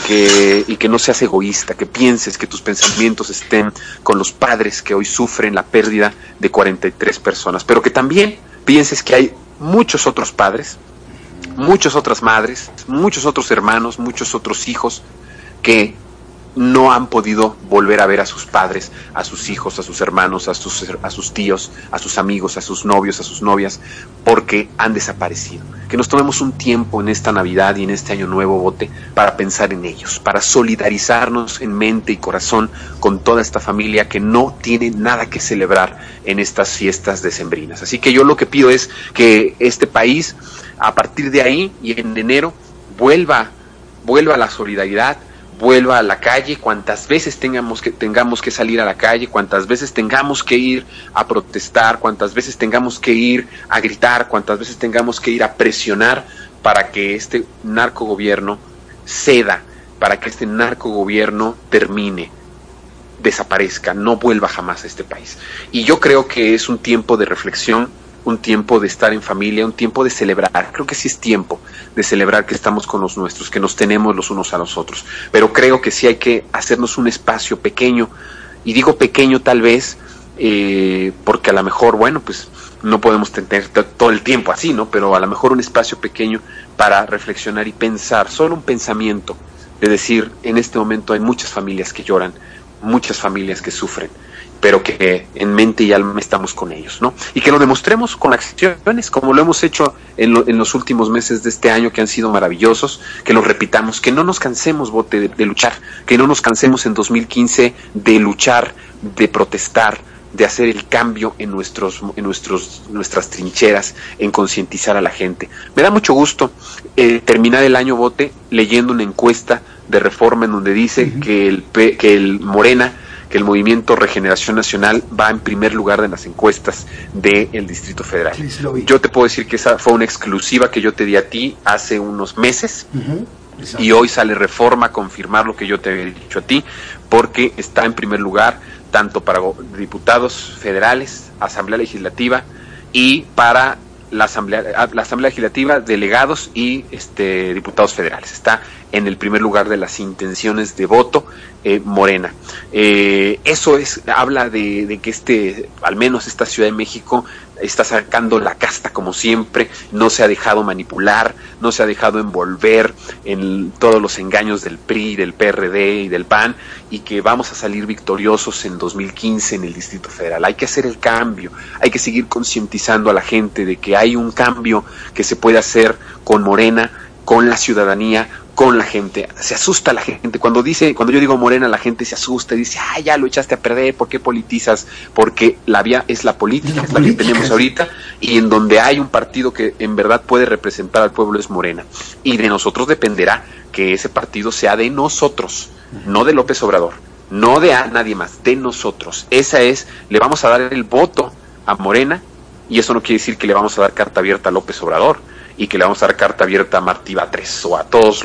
que no seas egoísta, que pienses, que tus pensamientos estén con los padres que hoy sufren la pérdida de 43 personas, pero que también pienses que hay muchos otros padres, muchas otras madres, muchos otros hermanos, muchos otros hijos que no han podido volver a ver a sus padres, a sus hijos, a sus hermanos, a sus tíos, a sus amigos, a sus novios, a sus novias, porque han desaparecido. Que nos tomemos un tiempo en esta Navidad y en este Año Nuevo, bote, para pensar en ellos, para solidarizarnos en mente y corazón con toda esta familia que no tiene nada que celebrar en estas fiestas decembrinas. Así que yo lo que pido es que este país, a partir de ahí y en enero, vuelva a la solidaridad, vuelva a la calle, cuantas veces tengamos que salir a la calle, cuantas veces tengamos que ir a protestar, cuantas veces tengamos que ir a gritar, cuantas veces tengamos que ir a presionar para que este narcogobierno ceda, para que este narcogobierno termine, desaparezca, no vuelva jamás a este país. Y yo creo que es un tiempo de reflexión, un tiempo de estar en familia, un tiempo de celebrar. Creo que sí es tiempo de celebrar que estamos con los nuestros, que nos tenemos los unos a los otros. Pero creo que sí hay que hacernos un espacio pequeño, y digo pequeño tal vez, porque a lo mejor, bueno, pues no podemos tener todo el tiempo así, ¿no? Pero a lo mejor un espacio pequeño para reflexionar y pensar, solo un pensamiento, de decir, en este momento hay muchas familias que lloran, muchas familias que sufren, pero que en mente y alma estamos con ellos, ¿no? Y que lo demostremos con acciones, como lo hemos hecho en los últimos meses de este año, que han sido maravillosos, que lo repitamos, que no nos cansemos, bote, de luchar, que no nos cansemos en 2015 de luchar, de protestar, de hacer el cambio en nuestras trincheras, en concientizar a la gente. Me da mucho gusto terminar el año, Bote, leyendo una encuesta de Reforma en donde dice que el Morena, que el Movimiento Regeneración Nacional va en primer lugar en las encuestas del Distrito Federal. Sí, yo te puedo decir que esa fue una exclusiva que yo te di a ti hace unos meses, y hoy sale Reforma a confirmar lo que yo te había dicho a ti, porque está en primer lugar tanto para diputados federales, Asamblea Legislativa, y para la Asamblea Legislativa, delegados y diputados federales. Está en el primer lugar de las intenciones de voto Morena. Eso habla de que al menos esta Ciudad de México está sacando la casta como siempre, no se ha dejado manipular, no se ha dejado envolver en todos los engaños del PRI, del PRD y del PAN, y que vamos a salir victoriosos en 2015 en el Distrito Federal. Hay que hacer el cambio, hay que seguir concientizando a la gente de que hay un cambio que se puede hacer con Morena, con la ciudadanía, con la gente. Se asusta la gente cuando yo digo Morena, la gente se asusta y dice, ya lo echaste a perder, ¿por qué politizas? Porque la vía es la política, es la que tenemos ahorita, y en donde hay un partido que en verdad puede representar al pueblo es Morena, y de nosotros dependerá que ese partido sea de nosotros, no de López Obrador, no de nadie más, de nosotros. Le vamos a dar el voto a Morena, y eso no quiere decir que le vamos a dar carta abierta a López Obrador, y que le vamos a dar carta abierta a Martí Batres o a todas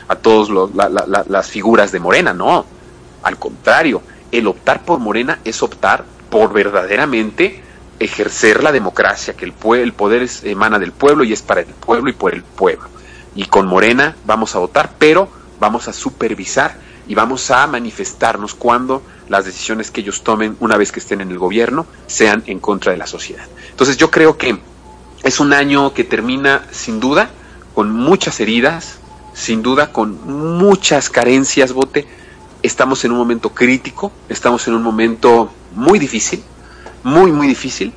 las figuras de Morena. No, al contrario, el optar por Morena es optar por verdaderamente ejercer la democracia, que el poder emana del pueblo y es para el pueblo y por el pueblo. Y con Morena vamos a votar, pero vamos a supervisar y vamos a manifestarnos cuando las decisiones que ellos tomen una vez que estén en el gobierno sean en contra de la sociedad. Entonces yo creo que es un año que termina sin duda con muchas heridas, sin duda con muchas carencias, Bote. Estamos en un momento crítico, estamos en un momento muy difícil, muy difícil.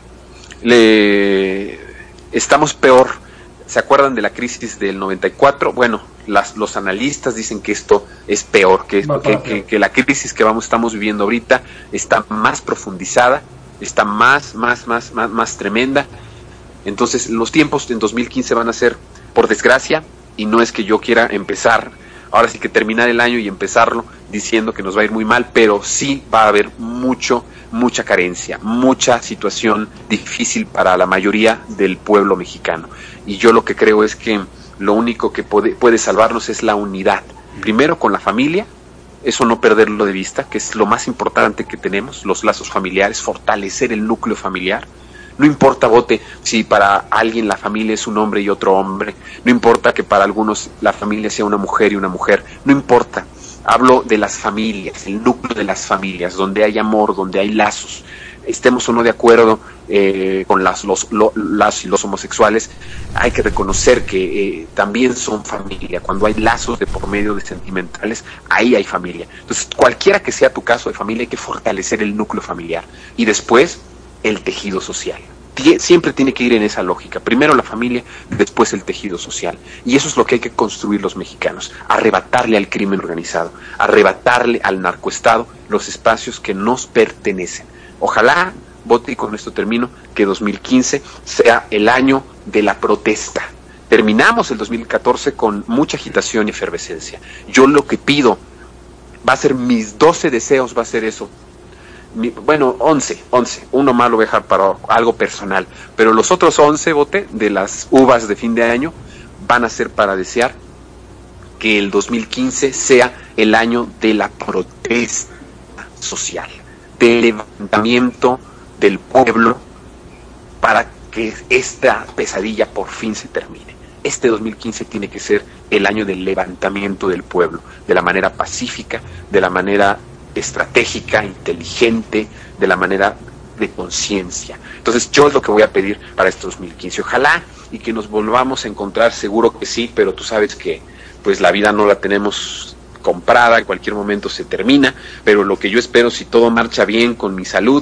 Estamos peor. ¿Se acuerdan de la crisis del 94? Bueno, los analistas dicen que esto es peor, que la crisis que estamos viviendo ahorita está más profundizada, está más tremenda. Entonces los tiempos en 2015 van a ser, por desgracia, y no es que yo quiera empezar, ahora sí que terminar el año y empezarlo diciendo que nos va a ir muy mal, pero sí va a haber mucha carencia, mucha situación difícil para la mayoría del pueblo mexicano. Y yo lo que creo es que lo único que puede salvarnos es la unidad. Primero con la familia, eso no perderlo de vista, que es lo más importante que tenemos, los lazos familiares, fortalecer el núcleo familiar. No importa, Bote, si para alguien la familia es un hombre y otro hombre, no importa que para algunos la familia sea una mujer y una mujer, no importa. Hablo de las familias, el núcleo de las familias, donde hay amor, donde hay lazos. Estemos o no de acuerdo con los homosexuales, hay que reconocer que también son familia. Cuando hay lazos de por medio de sentimentales, ahí hay familia. Entonces, cualquiera que sea tu caso de familia, hay que fortalecer el núcleo familiar. Y después, el tejido social. Siempre tiene que ir en esa lógica. Primero la familia, después el tejido social. Y eso es lo que hay que construir los mexicanos. Arrebatarle al crimen organizado, arrebatarle al narcoestado los espacios que nos pertenecen. Ojalá, Bote, y con esto termino, que 2015 sea el año de la protesta. Terminamos el 2014 con mucha agitación y efervescencia. Yo lo que pido, va a ser mis 12 deseos, va a ser eso. 11, uno más lo voy a dejar para algo personal, pero los otros 11, Bote, de las uvas de fin de año, van a ser para desear que el 2015 sea el año de la protesta social, del levantamiento del pueblo, para que esta pesadilla por fin se termine. Este 2015 tiene que ser el año del levantamiento del pueblo, de la manera pacífica, de la manera estratégica, inteligente, de la manera de conciencia. Entonces yo es lo que voy a pedir para este 2015. Ojalá y que nos volvamos a encontrar, seguro que sí, pero tú sabes que pues la vida no la tenemos comprada, en cualquier momento se termina, pero lo que yo espero, si todo marcha bien con mi salud,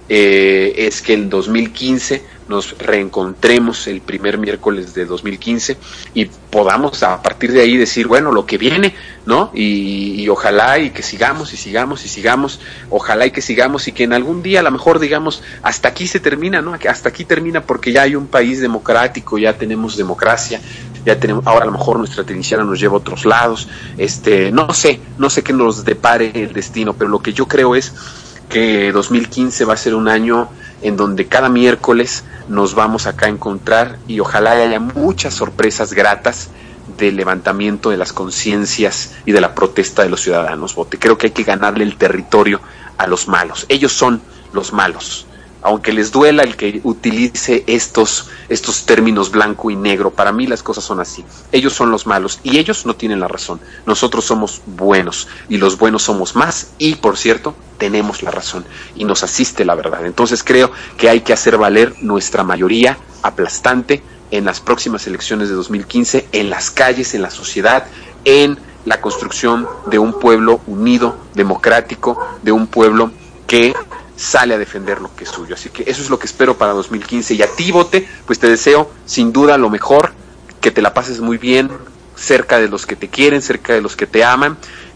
es que en 2015 nos reencontremos el primer miércoles de 2015 y podamos a partir de ahí decir, bueno, lo que viene, ¿no? Y ojalá y que sigamos y sigamos y sigamos, ojalá y que sigamos y que en algún día a lo mejor digamos, hasta aquí se termina, ¿no? Hasta aquí termina porque ya hay un país democrático, ya tenemos democracia, ya tenemos, ahora a lo mejor nuestra trinchera nos lleva a otros lados, no sé qué nos depare el destino, pero lo que yo creo es que 2015 va a ser un año en donde cada miércoles nos vamos acá a encontrar y ojalá haya muchas sorpresas gratas del levantamiento de las conciencias y de la protesta de los ciudadanos, Bote. Creo que hay que ganarle el territorio a los malos. Ellos son los malos. Aunque les duela el que utilice estos términos blanco y negro, para mí las cosas son así. Ellos son los malos y ellos no tienen la razón. Nosotros somos buenos y los buenos somos más y, por cierto, tenemos la razón y nos asiste la verdad. Entonces creo que hay que hacer valer nuestra mayoría aplastante en las próximas elecciones de 2015, en las calles, en la sociedad, en la construcción de un pueblo unido, democrático, de un pueblo que sale a defender lo que es suyo. Así que eso es lo que espero para 2015. Y a ti, Bote, pues te deseo sin duda lo mejor, que te la pases muy bien cerca de los que te quieren, cerca de los que te aman,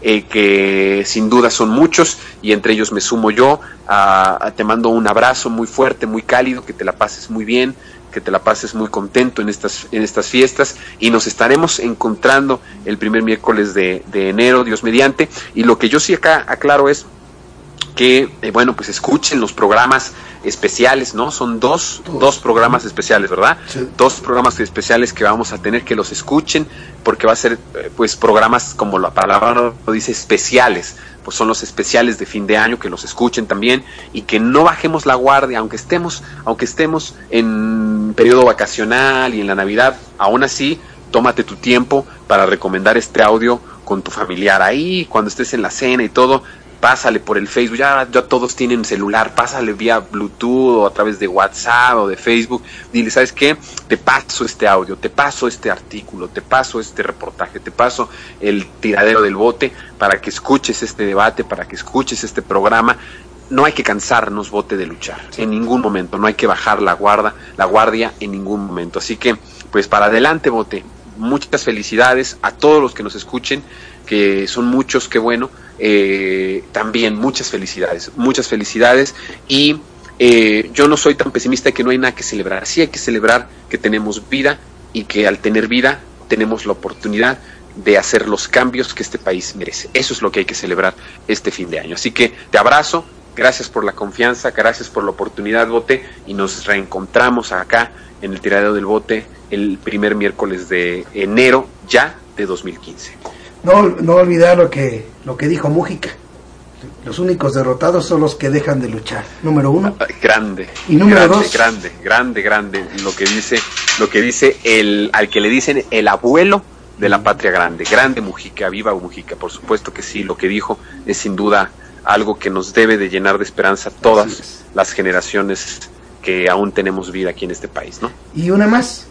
que sin duda son muchos y entre ellos me sumo yo. Te mando un abrazo muy fuerte, muy cálido, que te la pases muy bien, que te la pases muy contento en estas fiestas y nos estaremos encontrando el primer miércoles de enero, Dios mediante. Y lo que yo sí acá aclaro es que, bueno, pues escuchen los programas especiales, ¿no? Son dos programas especiales, ¿verdad? Sí. 2 programas especiales que vamos a tener, que los escuchen, porque va a ser, pues, programas, como la palabra lo dice, especiales. Pues son los especiales de fin de año, que los escuchen también y que no bajemos la guardia, aunque estemos en periodo vacacional y en la Navidad, aún así, tómate tu tiempo para recomendar este audio con tu familiar ahí, cuando estés en la cena y todo. Pásale por el Facebook, ya todos tienen celular, pásale vía Bluetooth o a través de WhatsApp o de Facebook, dile, ¿sabes qué? Te paso este audio, te paso este artículo, te paso este reportaje, te paso el tiradero del bote para que escuches este debate, para que escuches este programa. No hay que cansarnos, Bote, de luchar, en ningún momento, no hay que bajar la guardia en ningún momento. Así que, pues para adelante, Bote, muchas felicidades a todos los que nos escuchen, que son muchos, qué bueno. También muchas felicidades y yo no soy tan pesimista de que no hay nada que celebrar. Sí hay que celebrar que tenemos vida y que al tener vida tenemos la oportunidad de hacer los cambios que este país merece. Eso es lo que hay que celebrar este fin de año. Así que te abrazo, gracias por la confianza, gracias por la oportunidad, Bote, y nos reencontramos acá en el tiradero del Bote el primer miércoles de enero ya de 2015. No olvidar lo que dijo Mújica. Los únicos derrotados son los que dejan de luchar. Número 1. Grande. Y número 2. Grande. Lo que dice al que le dicen el abuelo de la patria grande. Grande Mújica, viva Mújica. Por supuesto que sí. Lo que dijo es sin duda algo que nos debe de llenar de esperanza a todas las generaciones que aún tenemos vida aquí en este país, ¿no? Y una más.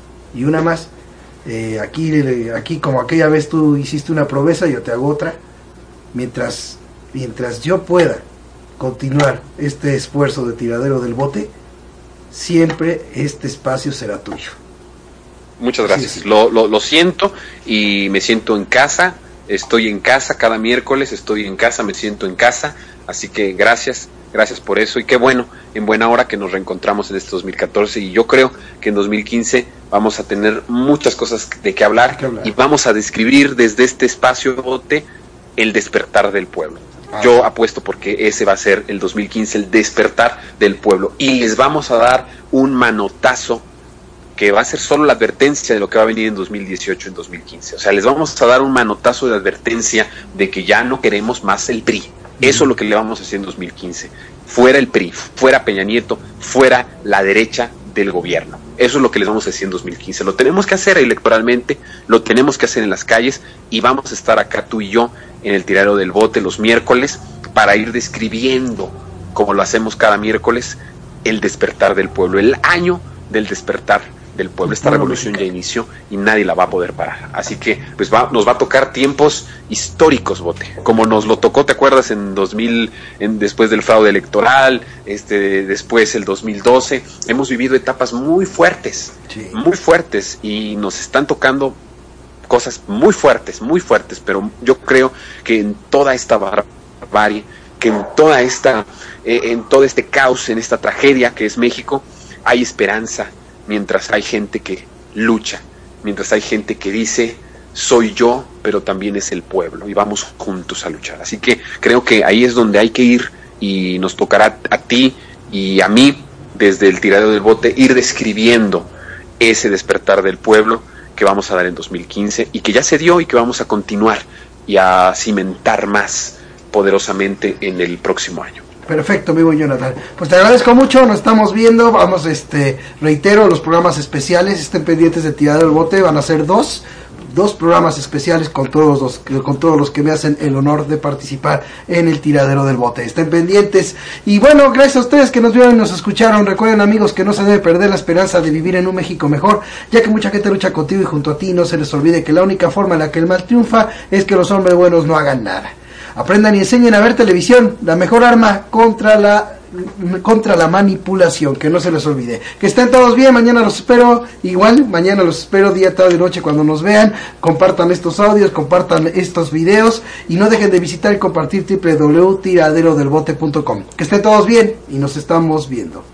Aquí como aquella vez tú hiciste una promesa, yo te hago otra. Mientras yo pueda continuar este esfuerzo de tiradero del bote, siempre este espacio será tuyo. Muchas gracias. Sí. Lo siento y me siento en casa. Estoy en casa cada miércoles, estoy en casa, me siento en casa. Así que gracias por eso y qué bueno, en buena hora que nos reencontramos en este 2014 y yo creo que en 2015 vamos a tener muchas cosas de qué hablar y vamos a describir desde este espacio, Bote, el despertar del pueblo. Yo apuesto porque ese va a ser el 2015, el despertar del pueblo y les vamos a dar un manotazo que va a ser solo la advertencia de lo que va a venir en 2018, en 2015. O sea, les vamos a dar un manotazo de advertencia de que ya no queremos más el PRI. Eso es lo que le vamos a hacer en 2015. Fuera el PRI, fuera Peña Nieto, fuera la derecha del gobierno. Eso es lo que les vamos a decir en 2015. Lo tenemos que hacer electoralmente, lo tenemos que hacer en las calles y vamos a estar acá tú y yo en el tiradero del bote los miércoles para ir describiendo, como lo hacemos cada miércoles, el despertar del pueblo, el año del despertar del pueblo. Esta revolución ya inició y nadie la va a poder parar. Así que pues nos va a tocar tiempos históricos, Bote, como nos lo tocó, ¿te acuerdas? En 2000, después del fraude electoral, después el 2012, hemos vivido etapas muy fuertes, y nos están tocando cosas muy fuertes, pero yo creo que en toda esta barbarie, que en todo este caos, en esta tragedia que es México, hay esperanza, mientras hay gente que lucha, mientras hay gente que dice, soy yo, pero también es el pueblo, y vamos juntos a luchar. Así que creo que ahí es donde hay que ir, y nos tocará a ti y a mí, desde el Tiradero del Bote, ir describiendo ese despertar del pueblo que vamos a dar en 2015, y que ya se dio, y que vamos a continuar y a cimentar más poderosamente en el próximo año. Perfecto, mi buen Jonathan. Pues te agradezco mucho, nos estamos viendo. Vamos, reitero, los programas especiales, estén pendientes de Tiradero del Bote, van a ser dos programas especiales con todos los que me hacen el honor de participar en el Tiradero del Bote. Estén pendientes. Y bueno, gracias a ustedes que nos vieron y nos escucharon. Recuerden, amigos, que no se debe perder la esperanza de vivir en un México mejor, ya que mucha gente lucha contigo y junto a ti. No se les olvide que la única forma en la que el mal triunfa es que los hombres buenos no hagan nada. Aprendan y enseñen a ver televisión, la mejor arma contra la manipulación, que no se les olvide. Que estén todos bien, mañana los espero, día, tarde y noche cuando nos vean. Compartan estos audios, compartan estos videos y no dejen de visitar y compartir www.tiraderodelbote.com. Que estén todos bien y nos estamos viendo.